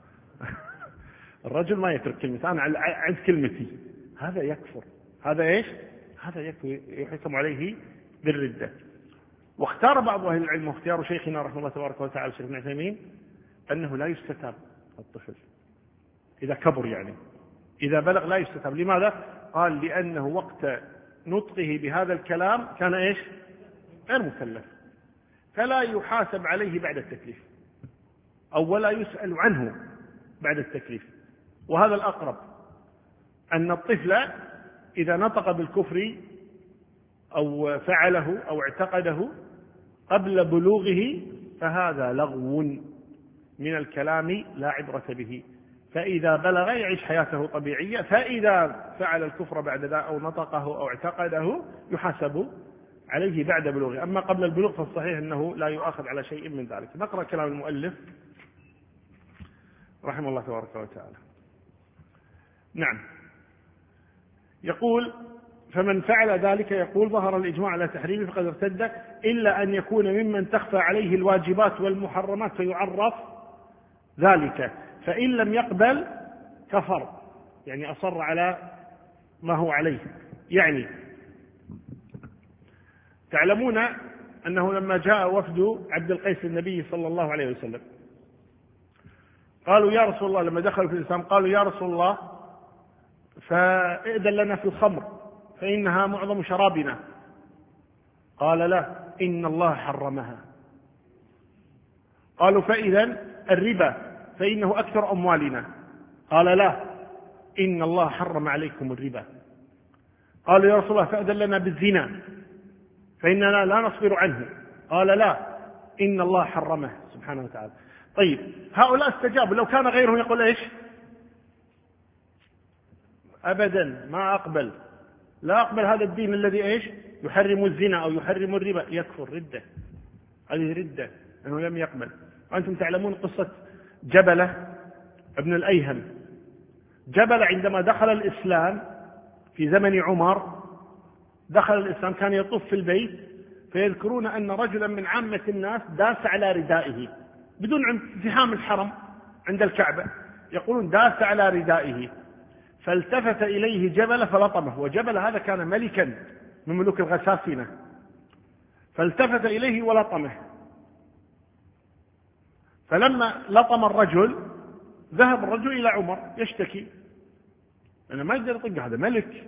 الرجل ما يترك كلمته، أنا عند كلمتي، هذا يكفر. هذا إيش؟ هذا يحكم عليه بالردة. واختار بعض أهل العلم، واختيار شيخنا رحمه الله تبارك وتعالى الشيخ ابن عثيمين، أنه لا يستتاب الطفل إذا كبر، يعني إذا بلغ لا يستتاب. لماذا؟ قال لأنه وقت نطقه بهذا الكلام كان إيش؟ غير مكلف، فلا يحاسب عليه بعد التكليف، أو ولا يسأل عنه بعد التكليف. وهذا الأقرب، أن الطفل إذا نطق بالكفر أو فعله أو اعتقده قبل بلوغه فهذا لغو من الكلام لا عبرة به، فإذا بلغ يعيش حياته طبيعية، فإذا فعل الكفر بعد ذا أو نطقه أو اعتقده يحاسب عليه بعد بلوغه. أما قبل البلوغ فالصحيح أنه لا يؤاخذ على شيء من ذلك. نقرأ كلام المؤلف رحمه الله تبارك وتعالى. نعم، يقول: فمن فعل ذلك يقول ظهر الإجماع على تحريمه فقد ارتد، إلا أن يكون ممن تخفى عليه الواجبات والمحرمات فيعرف ذلك، فإن لم يقبل كفر، يعني أصر على ما هو عليه. يعني تعلمون أنه لما جاء وفد عبد القيس النبي صلى الله عليه وسلم قالوا يا رسول الله، لما دخلوا في الإسلام قالوا يا رسول الله فائذن لنا في الخمر فإنها معظم شرابنا. قال لا، إن الله حرمها. قالوا فإذن الربا فإنه أكثر أموالنا. قال لا، إن الله حرم عليكم الربا. قالوا يا رسول الله فأذن لنا بالزنا فإننا لا نصبر عنه. قال لا، إن الله حرمه سبحانه وتعالى. طيب، هؤلاء استجابوا. لو كان غيرهم يقول إيش؟ أبدا ما أقبل، لا أقبل هذا الدين الذي إيش؟ يحرم الزنا أو يحرم الربا. يكفر ردة، هذه ردة أنه لم يقبل. وأنتم تعلمون قصة جبلة ابن الأيهم. جبلة عندما دخل الإسلام في زمن عمر، دخل الإسلام كان يطوف في البيت، فيذكرون أن رجلا من عامة الناس داس على ردائه بدون ازدحام الحرم عند الكعبة، يقولون داس على ردائه، فالتفت إليه جبل فلطمه. وجبل هذا كان ملكا من ملوك الغساسنة، فالتفت إليه ولطمه. فلما لطم الرجل ذهب الرجل إلى عمر يشتكي، أنا ما يقدر يطق، هذا ملك.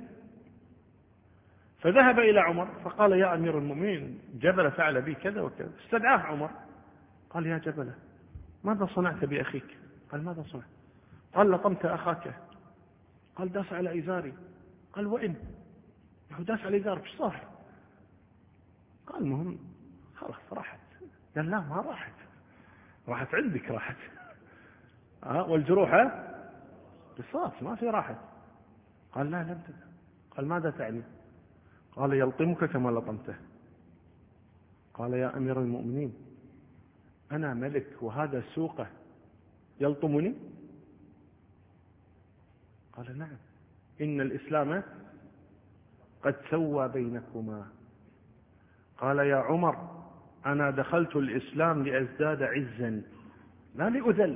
فذهب إلى عمر فقال يا أمير المؤمنين جبل فعل بي كذا وكذا. استدعاه عمر قال يا جبل ماذا صنعت بأخيك؟ قال ماذا صنعت؟ قال لطمت أخاك. قال داس على إزاري. قال وإن داس على إزارك ايش صار؟ قال المهم خلاص راحت. قال لا ما راحت، راحت عندك راحت، والجروح قصاص ما في راحت. قال لا لم تدع. قال ماذا تعني؟ قال يلطمك كما لطمته. قال يا أمير المؤمنين أنا ملك وهذا سوقه يلطمني؟ قال نعم، إن الإسلام قد سوى بينكما. قال يا عمر أنا دخلت الإسلام لأزداد عزا لا لأذل.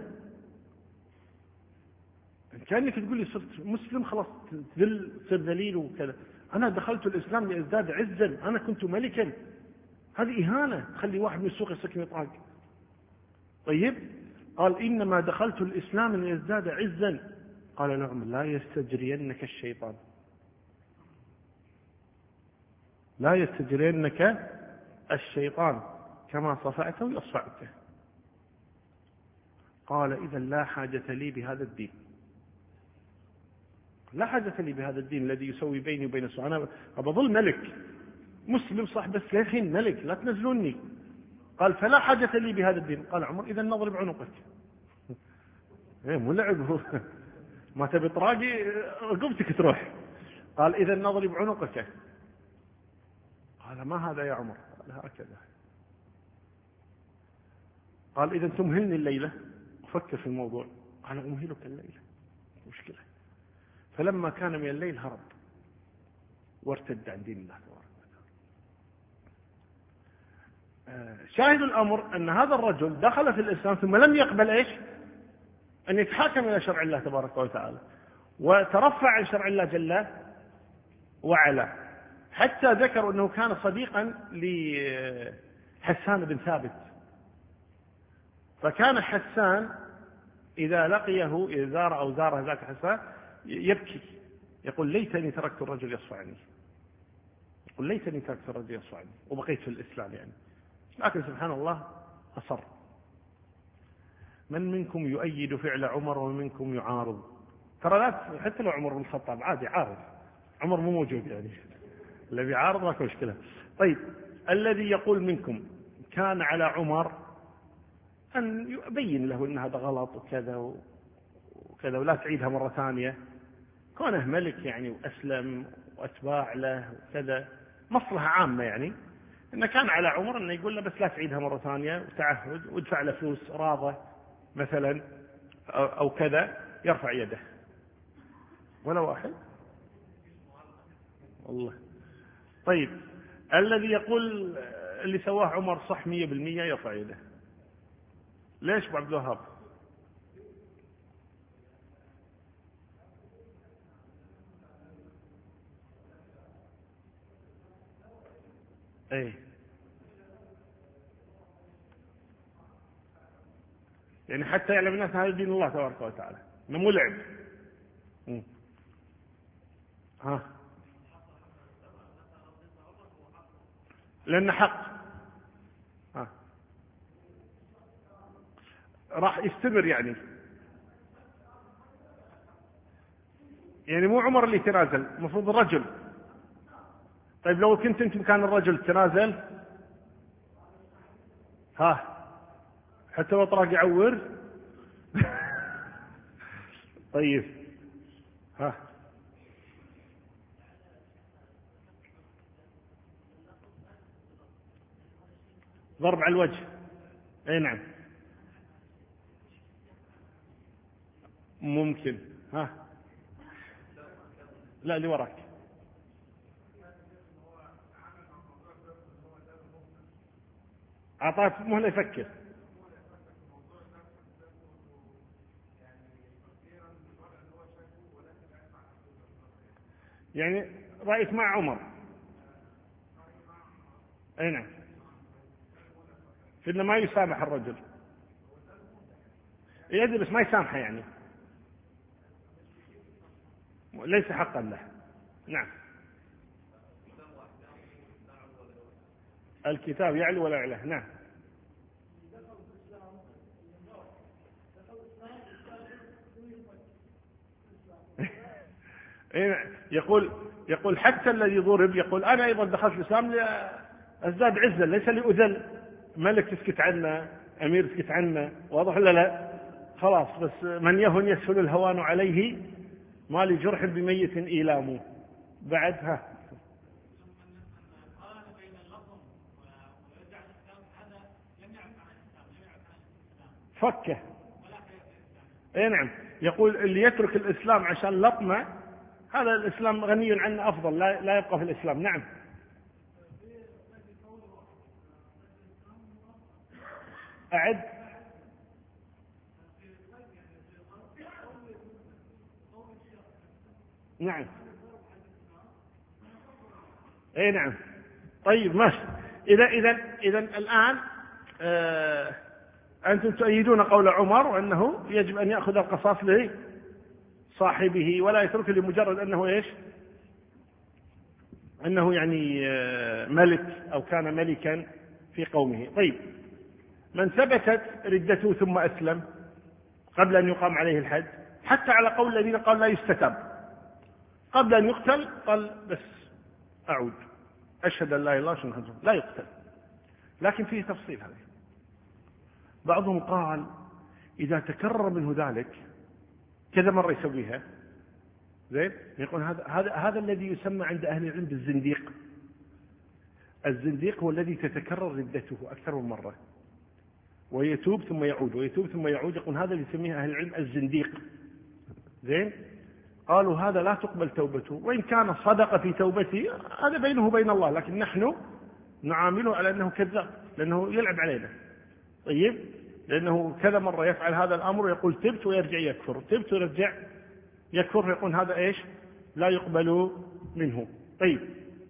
كأنك تقول لي صرت مسلم خلاص تصير ذليل وكذا. أنا دخلت الإسلام لأزداد عزا، أنا كنت ملكا. هذه إهانة تخلي واحد من السوق يسكن يطاق. طيب، قال إنما دخلت الإسلام لأزداد عزا. قال نعم، لا يستجرينك الشيطان، لا يستجرينك الشيطان كما صفعته يصفعك. قال إذا لا حاجة لي بهذا الدين، لا حاجة لي بهذا الدين الذي يسوي بيني وبين السوء. أنا بظل ملك مسلم صح، بس يا أخي ملك لا تنزلوني. قال فلا حاجة لي بهذا الدين. قال عمر إذا نضرب عنقك. مو لعب، ما تبي طراقي رقبتك تروح. قال إذا نضرب عنقك. قال ما هذا يا عمر؟ قال هكذا. قال إذا تمهلني الليلة أفكر في الموضوع. قال أمهلك الليلة، مشكلة. فلما كان من الليل هرب وارتد عن دين الله تبارك وتعالى. شاهد الأمر أن هذا الرجل دخل في الإسلام ثم لم يقبل إيش؟ أن يتحاكم إلى شرع الله تبارك وتعالى، وترفع عن شرع الله جل وعلا، حتى ذكروا أنه كان صديقا لحسان بن ثابت. فكان حسان إذا لقيه إذا زار أو زاره ذاك حسان يبكي، يقول ليتني تركت الرجل يصفعني، يقول ليتني تركت الرجل يصفعني وبقيت في الإسلام يعني. لكن سبحان الله أصر. من منكم يؤيد فعل عمر ومن منكم يعارض؟ ترى لا، حتى لو عمر بن الخطاب عادي عارض، عمر مو موجود يعني، الذي يعارض ما في مشكلة. طيب، الذي يقول منكم كان على عمر أن يبين له أن هذا غلط وكذا وكذا ولا تعيدها مرة ثانية، كونه ملك يعني وأسلم وأتباع له وكذا، مصلحة عامة يعني، إنه كان على عمر أنه يقول له بس لا تعيدها مرة ثانية وتعهد وادفع له فلوس راضة مثلا أو كذا، يرفع يده. ولا واحد والله. طيب الذي يقول اللي سواه عمر صح 100% يرفع يده. ليش أبو عبد الوهاب؟ ايه يعني حتى يعلم الناس هذا دين الله تبارك وتعالى، انه مو لعب. ها لأنه حق. ها راح يستمر يعني مو عمر اللي تنازل، المفروض الرجل. طيب لو كنت انت مكان الرجل تنازل؟ ها حتى لو طراق يعور. طيب ها ضرب على الوجه. اي نعم ممكن. ها لا اللي وراك. أعطاه مهلة يفكر. يعني رأيت مع عمر. أي نعم في إنه ما يسامح الرجل، يدري بس ما يسامحه يعني ليس حقا له. نعم الكتاب يعلو ولا يعلى. نعم يقول حتى الذي ضرب يقول أنا أيضا دخلت الإسلام لأزداد عزا ليس لأذل. ملك تسكت عنه، أمير تسكت عنه، واضح ولا لا؟ خلاص بس من يهن يسهل الهوان عليه، ما لجرح بميت إيلامه. بعدها فكه. اي نعم يقول اللي يترك الإسلام عشان لطمة هذا الإسلام غني عنه أفضل، لا يبقى في الإسلام. نعم أعد. نعم اي نعم. طيب ماشي. إذا الآن أنتم تؤيدون قول عمر وأنه يجب أن يأخذ القصاص لصاحبه ولا يترك لمجرد أنه إيش؟ أنه يعني ملك أو كان ملكا في قومه. طيب من ثبتت ردته ثم أسلم قبل أن يقام عليه الحد، حتى على قول الذين قال لا يستتاب، قبل أن يقتل قال بس أعود أشهد أن لا إله إلا الله لا يقتل. لكن فيه تفصيل هذا. بعضهم قال إذا تكرر منه ذلك كذا مرة يسويها زين، يقول هذا الذي يسمى عند أهل العلم بالزنديق. الزنديق هو الذي تتكرر ردته أكثر من مرة ويتوب ثم يعود ويتوب ثم يعود، يقول هذا اللي يسميه أهل العلم الزنديق. زين قالوا هذا لا تقبل توبته، وإن كان صدق في توبته هذا بينه وبين الله، لكن نحن نعامله على أنه كذاب لأنه يلعب علينا. طيب لأنه كذا مرة يفعل هذا الأمر ويقول تبت ويرجع يكفر، تبت ويرجع يكفر، يقول هذا إيش؟ لا يقبل منه. طيب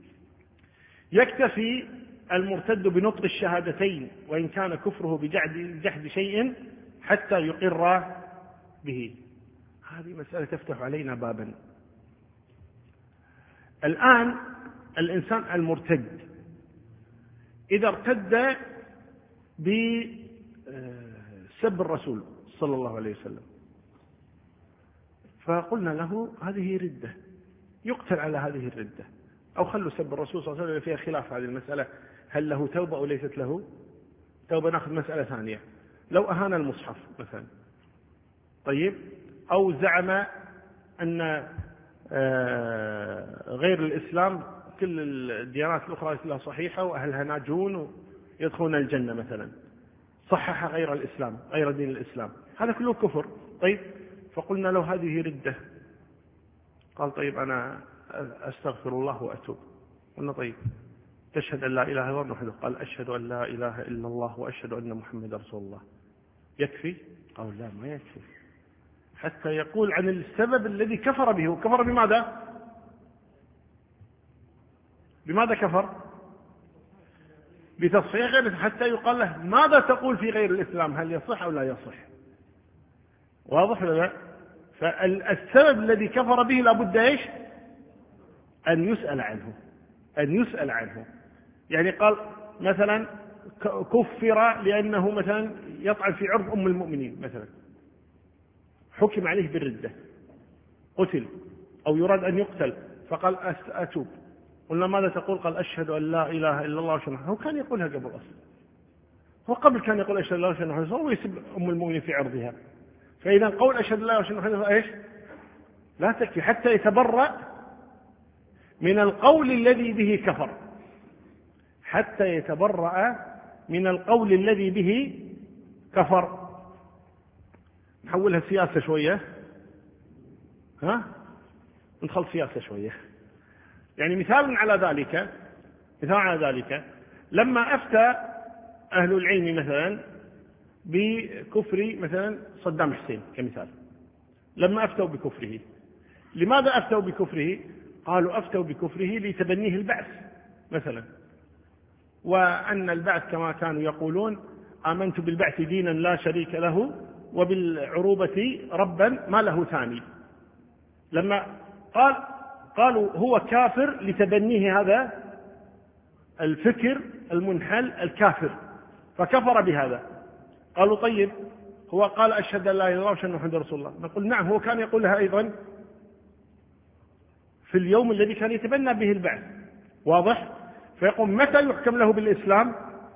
يكتفي المرتد بنطق الشهادتين وإن كان كفره بجحد شيء حتى يقر به. هذه مسألة تفتح علينا بابا. الآن الإنسان المرتد إذا ارتد بسب الرسول صلى الله عليه وسلم فقلنا له هذه ردة يقتل على هذه الردة، أو خلوا سب الرسول صلى الله عليه وسلم فيها خلاف هذه المسألة، هل له توبة أو ليست له تو بناخذ مسألة ثانية. لو أهان المصحف مثلا، طيب، أو زعم أن غير الإسلام كل الديانات الأخرى كلها صحيحة وأهلها ناجون ويدخلون الجنة مثلا، صحح غير الإسلام، غير دين الإسلام، هذا كله كفر. طيب، فقلنا له هذه ردة. قال طيب أنا أستغفر الله وأتوب. قلنا طيب تشهد أن لا إله إلا الله وحده؟ قال أشهد أن لا إله إلا الله وأشهد أن محمد رسول الله. يكفي؟ قال لا، ما يكفي، حتى يقول عن السبب الذي كفر به. وكفر بماذا؟ بماذا كفر؟ بتصحيح غير، حتى يقال له ماذا تقول في غير الإسلام، هل يصح أو لا يصح؟ واضح ولا لا؟ فالسبب الذي كفر به لابد ايش؟ أن يسأل عنه، أن يسأل عنه. يعني قال مثلا كفر لأنه مثلا يطعن في عرض أم المؤمنين مثلا، حكم عليه بالردة، قتل أو يراد أن يقتل، فقال أتوب. قلنا ماذا تقول؟ قال أشهد أن لا إله إلا الله وأشهد. هو كان يقولها قبل أصلا، هو قبل كان يقول أشهد أن لا إله إلا الله ويسب أم المؤمنين في عرضها. فإذا قول أشهد أن لا إله إلا الله إيش؟ لا تكفي، حتى يتبرأ من القول الذي به كفر، حتى يتبرأ من القول الذي به كفر. نحولها سياسة شوية، ندخل سياسة شوية. يعني مثال على ذلك لما أفتى أهل العلم مثلا بكفر مثلا صدام حسين كمثال، لما أفتوا بكفره، لماذا أفتوا بكفره؟ قالوا أفتوا بكفره لتبنيه البعث مثلا، وأن البعث كما كانوا يقولون آمنت بالبعث دينا لا شريك له وبالعروبة ربا ما له ثاني. لما قالوا هو كافر لتبنيه هذا الفكر المنحل الكافر، فكفر بهذا. قالوا طيب هو قال أشهد أن لا إله إلا الله وأشهد أن محمدا رسول الله. نقول نعم، هو كان يقولها أيضا في اليوم الذي كان يتبنى به البعث. واضح؟ فيقول متى يحكم له بالإسلام؟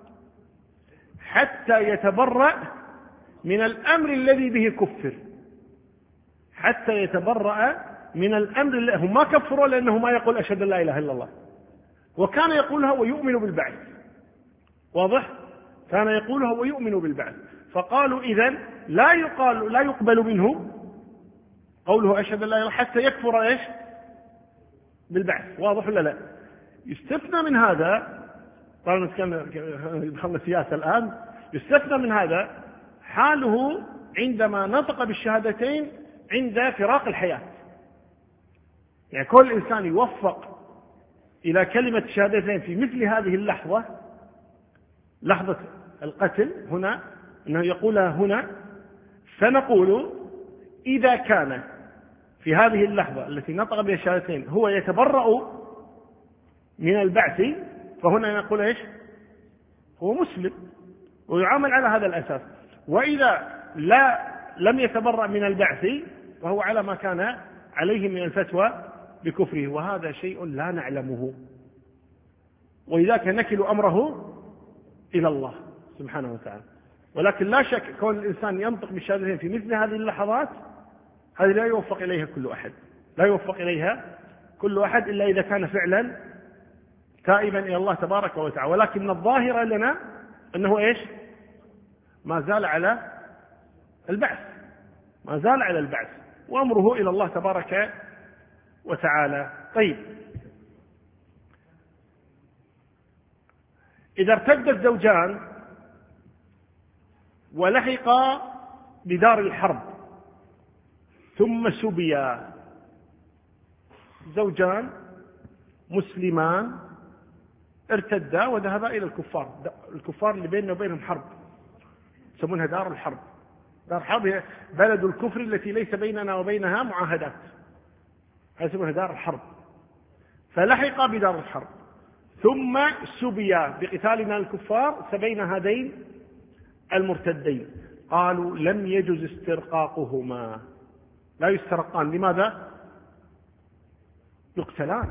حتى يتبرأ من الأمر الذي به كفر، حتى يتبرأ من الأمر الذي هم ما كفروا لأنه ما يقول أشهد أن لا إله إلا الله، وكان يقولها ويؤمن بالبعث. واضح؟ كان يقولها ويؤمن بالبعث. فقالوا إذن لا يقبل منه قوله أشهد أن لا إله إلا الله حتى يكفر إيش؟ بالبعث. واضح ولا لا؟ يستثنى من هذا، طبعا دخلنا سياسة الآن، يستثنى من هذا حاله عندما نطق بالشهادتين عند فراق الحياة. يعني كل إنسان يوفق إلى كلمة الشهادتين في مثل هذه اللحظة، لحظة القتل هنا، أنه يقولها هنا، فنقول إذا كان في هذه اللحظة التي نطق بها الشهادتين هو يتبرأ من البعث، فهنا نقول إيش؟ هو مسلم ويعامل على هذا الأساس. وإذا لم يتبرأ من البعث فهو على ما كان عليه من الفتوى بكفره، وهذا شيء لا نعلمه، ولذلك نكل أمره إلى الله سبحانه وتعالى. ولكن لا شك كون الإنسان ينطق بالشهادتين في مثل هذه اللحظات، هذه لا يوفق إليها كل أحد، لا يوفق إليها كل أحد إلا إذا كان فعلا تائبا إلى الله تبارك وتعالى. ولكن الظاهر لنا أنه إيش؟ ما زال على البعث، ما زال على البعث، وأمره إلى الله تبارك وتعالى. طيب، إذا ارتد الزوجان ولحقا بدار الحرب ثم سبيا، زوجان مسلمان ارتدا وذهبا إلى الكفار اللي بيننا وبينهم حرب، يسمونها دار الحرب. دار الحرب هي بلد الكفر التي ليس بيننا وبينها معاهدات، يسمونها دار الحرب. فلحقا بدار الحرب ثم سبيا بقتالنا الكفار، سبين هذين المرتدين. قالوا لم يجوز استرقاقهما، لا يسترقان. لماذا؟ يقتلان.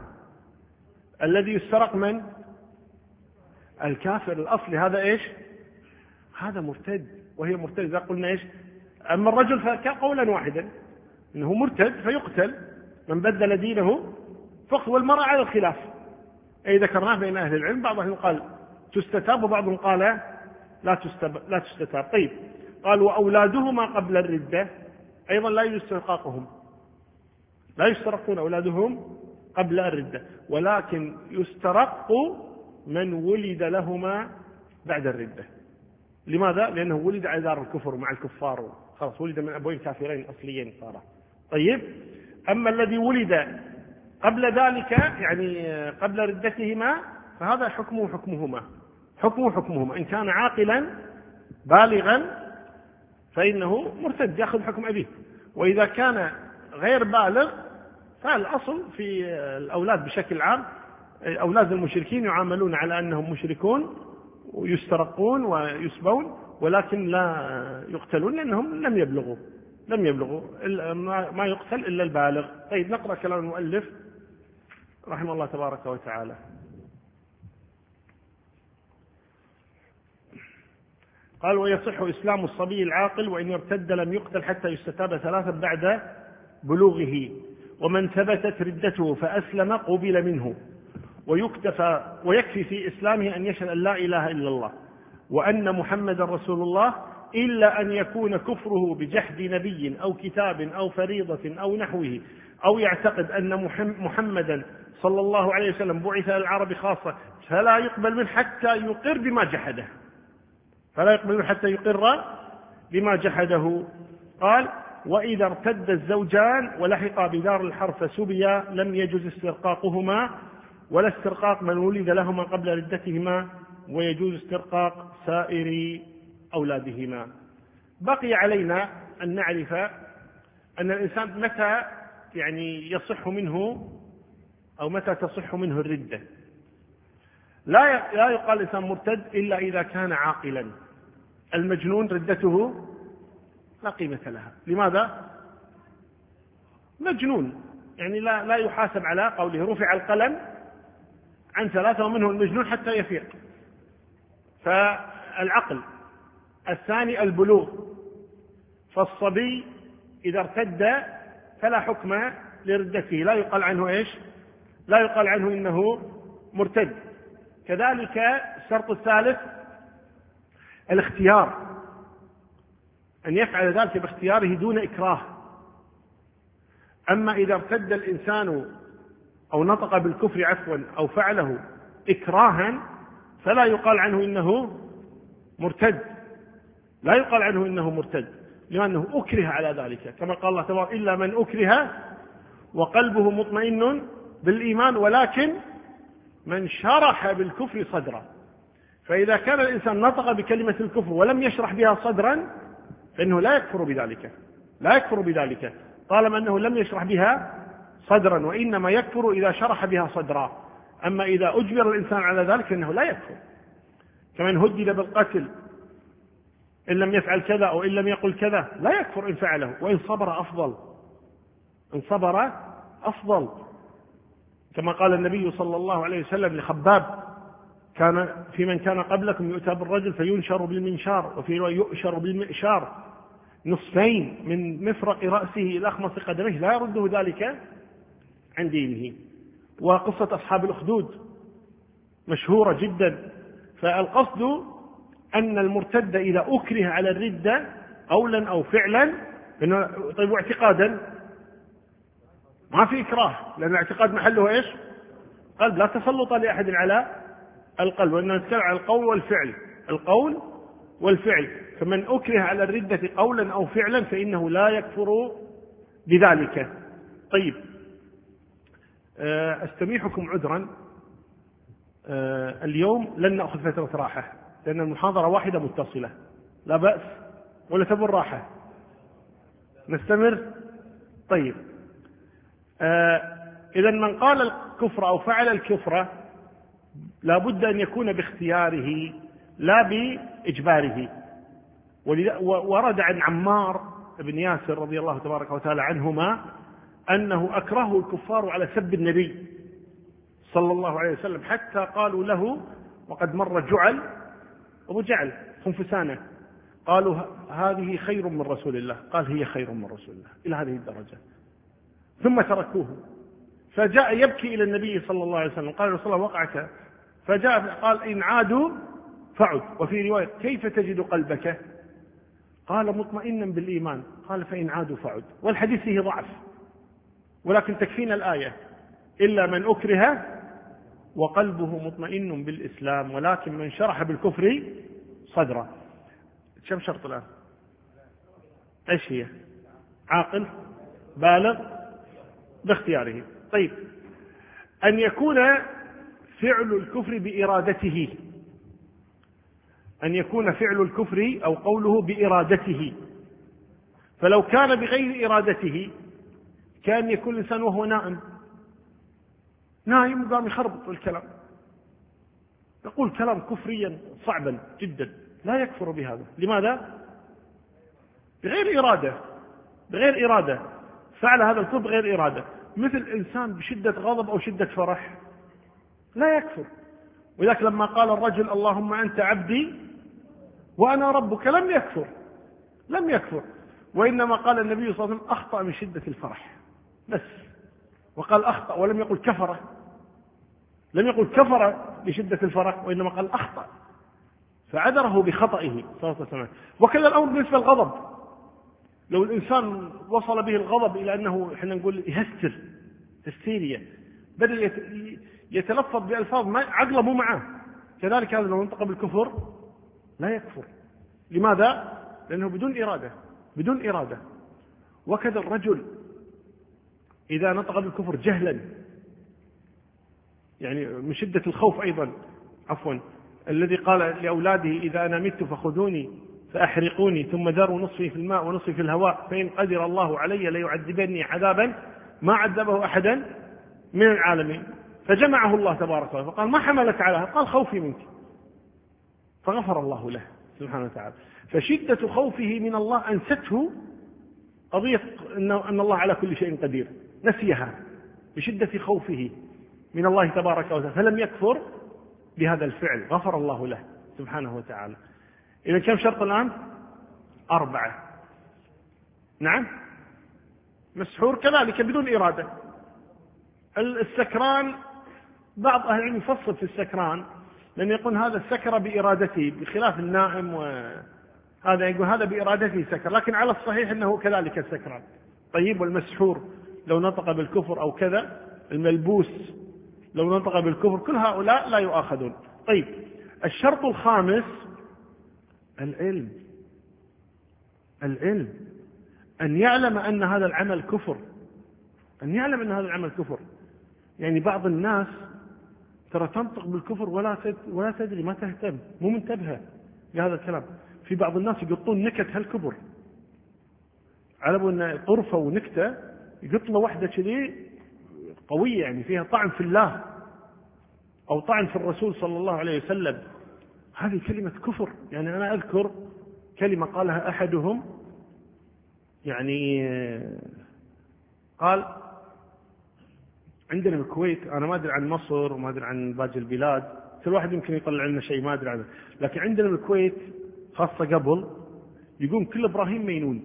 الذي يسترق من؟ الكافر الأصلي، هذا إيش؟ هذا مرتد، وهي مرتد. إذا قلنا إيش؟ أما الرجل فقولا واحدا إنه مرتد فيقتل، من بدل دينه فقتل. والمرأة على الخلاف، أي ذكرناه بين أهل العلم، بعضهم قال تستتاب وبعضهم قال لا تستتاب. طيب، قال وأولادهما قبل الردة أيضا لا يجوز استرقاقهم، لا يسترقون أولادهم قبل الردة، ولكن يسترق من ولد لهما بعد الردة. لماذا؟ لأنه ولد على دار الكفر مع الكفار، خلاص ولد من أبوين كافرين أصليين صار. طيب، أما الذي ولد قبل ذلك يعني قبل ردتهما فهذا حكمهما إن كان عاقلا بالغا فإنه مرتد يأخذ حكم أبيه، وإذا كان غير بالغ فالأصل في الأولاد بشكل عام أولاد المشركين يعاملون على أنهم مشركون ويسترقون ويسبون، ولكن لا يقتلون لأنهم لم يبلغوا ما يقتل إلا البالغ. طيب، نقرأ كلام المؤلف رحمه الله تبارك وتعالى. قال ويصح إسلام الصبي العاقل وإن ارتد لم يقتل حتى يستتاب 3 بعد بلوغه، ومن ثبتت ردته فأسلم قبل منه، ويكفي في إسلامه أن يشهد أن لا إله إلا الله وأن محمد رسول الله، إلا أن يكون كفره بجحد نبي أو كتاب أو فريضة أو نحوه، أو يعتقد أن محمدا صلى الله عليه وسلم بعث للعرب خاصة، فلا يقبل منه حتى يقر بما جحده. قال وإذا ارتد الزوجان ولحق بدار الحرب فسبيا لم يجوز استرقاقهما ولا استرقاق من ولد لهما قبل ردتهما، ويجوز استرقاق سائر أولادهما. بقي علينا أن نعرف أن الإنسان متى يعني يصح منه أو متى تصح منه الردة. لا يقال الإنسان مرتد إلا إذا كان عاقلا. المجنون ردته لا قيمة لها. لماذا؟ مجنون، يعني لا يحاسب على قوله رفع القلم عن 3 ومنه المجنون حتى يفيق. فالعقل. الثاني البلوغ، فالصبي إذا ارتد فلا حكم لردته، لا يقال عنه إيش؟ لا يقال عنه إنه مرتد. كذلك الشرط الثالث الاختيار، أن يفعل ذلك باختياره دون إكراه. أما إذا ارتد الإنسان أو نطق بالكفر عفوا أو فعله إكراها فلا يقال عنه إنه مرتد، لا يقال عنه إنه مرتد، لأنه أكره على ذلك، كما قال الله تبارك إلا من أكره وقلبه مطمئن بالإيمان ولكن من شرح بالكفر صدرا. فإذا كان الإنسان نطق بكلمة الكفر ولم يشرح بها صدرا فإنه لا يكفر بذلك طالما أنه لم يشرح بها صدرا، وإنما يكفر إذا شرح بها صدرا. أما إذا أجبر الإنسان على ذلك فإنه لا يكفر. كمن هدد بالقتل إن لم يفعل كذا أو إن لم يقل كذا لا يكفر إن فعله، وإن صبر أفضل، كما قال النبي صلى الله عليه وسلم لخباب كان في من كان قبلكم يؤتى بالرجل فينشر بالمنشار، وفي رواية يؤشر بالمئشار نصفين من مفرق رأسه إلى أخمص قدميه لا يرده ذلك عن دينه. وقصة أصحاب الأخدود مشهورة جدا. فالقصد أن المرتد إذا أكره على الردة قولا أو فعلا طيب واعتقادا ما في إكراه، لأن الاعتقاد محله إيش؟ قلب، لا تسلط لأحد على القلب، وإنما نتكلم على القول والفعل. فمن أكره على الردة قولا أو فعلا فإنه لا يكفر بذلك. طيب، أستميحكم عذرا، اليوم لن نأخذ فترة راحة لأن المحاضرة واحدة متصلة، لا بأس ولا تبون راحة؟ نستمر؟ طيب، إذا من قال الكفر أو فعل الكفر لا بد أن يكون باختياره لا بإجباره. ورد عن عمار بن ياسر رضي الله تبارك وتعالى عنهما أنه أكرهه الكفار على سب النبي صلى الله عليه وسلم، حتى قالوا له وقد مر أبو جعل خنفسانة قالوا هذه خير من رسول الله، قال هي خير من رسول الله إلى هذه الدرجة، ثم تركوه. فجاء يبكي إلى النبي صلى الله عليه وسلم، قال رسول الله وقعك، فجاء قال إن عادوا فعد. وفي رواية كيف تجد قلبك؟ قال مطمئنا بالإيمان. قال فإن عادوا فعد. والحديث فيه ضعف، ولكن تكفينا الآية إلا من أكره وقلبه مطمئن بالإسلام ولكن من شرح بالكفر صدره. كم شرط الآن؟ إيش هي؟ عاقل بالغ باختياره. طيب، أن يكون فعل الكفر بإرادته، أن يكون فعل الكفر أو قوله بإرادته. فلو كان بغير إرادته كان يكون الإنسان وهو نائم وقام يخربط الكلام، يقول كلام كفريا صعبا جدا، لا يكفر بهذا. لماذا؟ بغير إرادة، بغير إرادة فعل هذا الكفر بغير إرادة. مثل إنسان بشدة غضب أو شدة فرح لا يكفر. ولذلك لما قال الرجل اللهم أنت عبدي وأنا ربك لم يكفر، وإنما قال النبي صلى الله عليه وسلم أخطأ من شدة الفرح بس، وقال أخطأ ولم يقل كفر، لم يقل كفر بشدة الفرح، وإنما قال أخطأ، فعذره بخطئه صلى الله عليه وسلم. وكذا الأمر بالنسبة للغضب، لو الإنسان وصل به الغضب إلى أنه إحنا نقول يهستر هستيريا، بدأ يتلفظ بألفاظ ما عقله مو معه، كذلك هذا لو انطق بالكفر لا يكفر. لماذا؟ لأنه بدون إرادة. وكذا الرجل إذا نطق بالكفر جهلا، يعني من شدة الخوف أيضا، الذي قال لأولاده إذا أنا مت فخذوني فأحرقوني ثم ذروا نصفي في الماء ونصفي في الهواء فإن قدر الله علي ليعذبني عذابا ما عذبه أحدا من العالمين. فجمعه الله تبارك وتعالى فقال ما حملك على هذا؟ قال خوفي منك، فغفر الله له سبحانه وتعالى. فشدة خوفه من الله أنسته قضية أن الله على كل شيء قدير، نسيها بشدة خوفه من الله تبارك وتعالى، فلم يكفر بهذا الفعل، غفر الله له سبحانه وتعالى. إذا كم شرط الآن؟ 4. نعم، مسحور كذلك بدون إرادة. السكران بعض أهل العلم يفصل في السكران، لأن يقول هذا السكر بإرادته بخلاف النائم، وهذا يقول هذا بإرادته سكر، لكن على الصحيح أنه كذلك السكران. طيب، والمسحور لو نطق بالكفر أو كذا، الملبوس لو نطق بالكفر، كل هؤلاء لا يؤاخذون. طيب، الشرط الخامس العلم، أن يعلم أن هذا العمل كفر، يعني بعض الناس ترى تنطق بالكفر ولا تدري، ما تهتم، مو منتبهة لهذا الكلام. في بعض الناس يقطون نكت هالكبر، على أن طرفة ونكتة يقط له واحدة كذي قوية، يعني فيها طعن في الله أو طعن في الرسول صلى الله عليه وسلم، هذه كلمة كفر. يعني أنا أذكر كلمة قالها أحدهم، يعني قال عندنا بالكويت، أنا ما أدري عن مصر وما أدري عن باقي البلاد، كل واحد يمكن يطلع لنا شيء ما أدري عنه، لكن عندنا بالكويت خاصة قبل يقول كل إبراهيم مينون،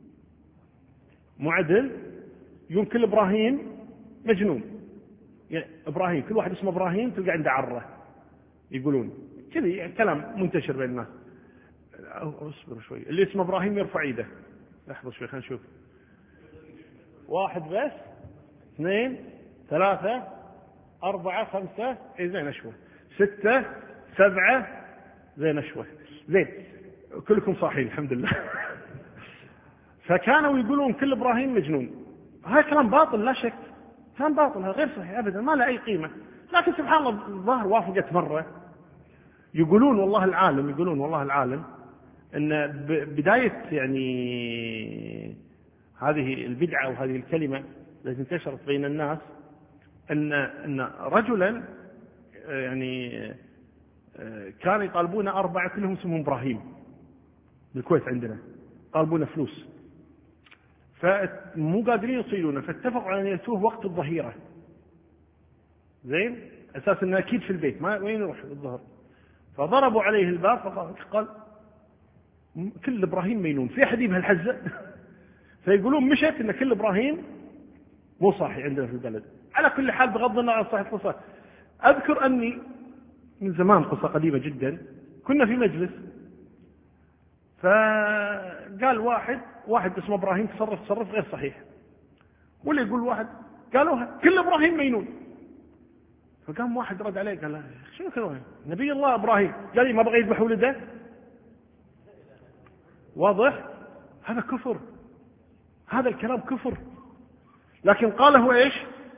معدل، يقول كل إبراهيم مجنون. يعني إبراهيم، كل واحد اسمه إبراهيم تلقى عنده عرة، يقولون كذا، يعني كلام منتشر بين الناس. اصبر شوي، اللي اسمه إبراهيم يرفع ايده. لحظة شوي خلينا نشوف. 1 بس، 2 3 4 5 زين أشوى، 6 7 زين أشوى، زين كلكم صاحين الحمد لله. فكانوا يقولون كل إبراهيم مجنون. هذا كلام باطل لا شك، كلام باطل، هذا غير صحيح أبدا، ما له أي قيمة. لكن سبحان الله الظاهر وافقت مرة، يقولون والله العالم أن بداية يعني هذه البدعة وهذه الكلمة التي انتشرت بين الناس أن رجلا يعني كانوا يطالبون 4 كلهم اسمهم إبراهيم بالكويت عندنا، طالبون فلوس، فمو قادرين يصيلونه، فاتفقوا على أن يأتوه وقت الظهيرة، زين أساس أنه أكيد في البيت، ما وين يروح الظهر، فضربوا عليه الباب فقال كل إبراهيم مينون، في أحد يجيب هالحزة؟ فيقولون مشت إن كل إبراهيم مو صحيح عندنا في البلد. على كل حال بغض النظر عن صحة القصة، أذكر أني من زمان، قصة قديمة جدا، كنا في مجلس فقال واحد اسمه إبراهيم تصرف غير صحيح، واللي يقول واحد قالوها كل إبراهيم مينون. فقام واحد رد عليه قال شنو كذا؟ نبي الله إبراهيم قال لي ما بغى يذبح ولده. واضح؟ هذا كفر، هذا الكلام كفر. لكن قاله ايش؟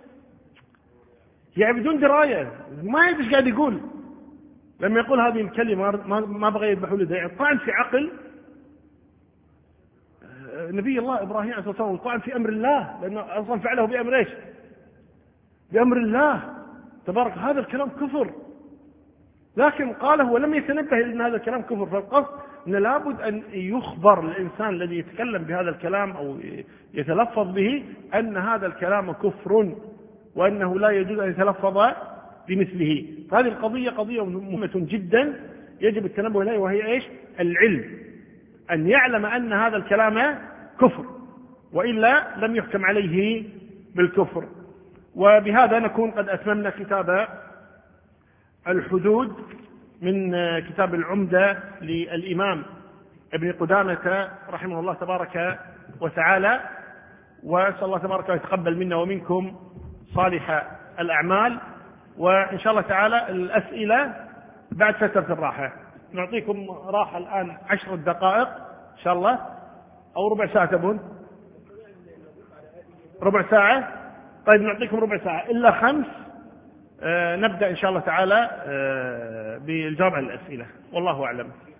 يعني بدون دراية، ما يدري ايش قاعد يقول لما يقول هذه الكلمة ما بغى يذبح ولده، يعني طعن في عقل نبي الله إبراهيم عليه الصلاة والسلام، وطعن في أمر الله، لأنه أصلا فعله بأمر ايش؟ بأمر الله تبارك. هذا الكلام كفر، لكن قاله ولم يتنبه إلى أن هذا الكلام كفر. فالقصد أن لابد أن يخبر الإنسان الذي يتكلم بهذا الكلام أو يتلفظ به أن هذا الكلام كفر، وأنه لا يجوز أن يتلفظ بمثله. فهذه القضية قضية مهمة جدا يجب التنبه إليها، وهي إيش؟ العلم، أن يعلم أن هذا الكلام كفر، وإلا لم يحكم عليه بالكفر. وبهذا نكون قد أتممنا كتاب الحدود من كتاب العمدة للإمام ابن قدامة رحمه الله تبارك وتعالى. وأسأل الله تبارك وتعالى يتقبل منا ومنكم صالح الأعمال. وإن شاء الله تعالى الأسئلة بعد فترة الراحة، نعطيكم راحة الآن 10 دقائق إن شاء الله، أو ربع ساعة تبون؟ ربع ساعة؟ طيب نعطيكم ربع ساعة إلا 5. نبدأ إن شاء الله تعالى بالجواب على الأسئلة، والله أعلم.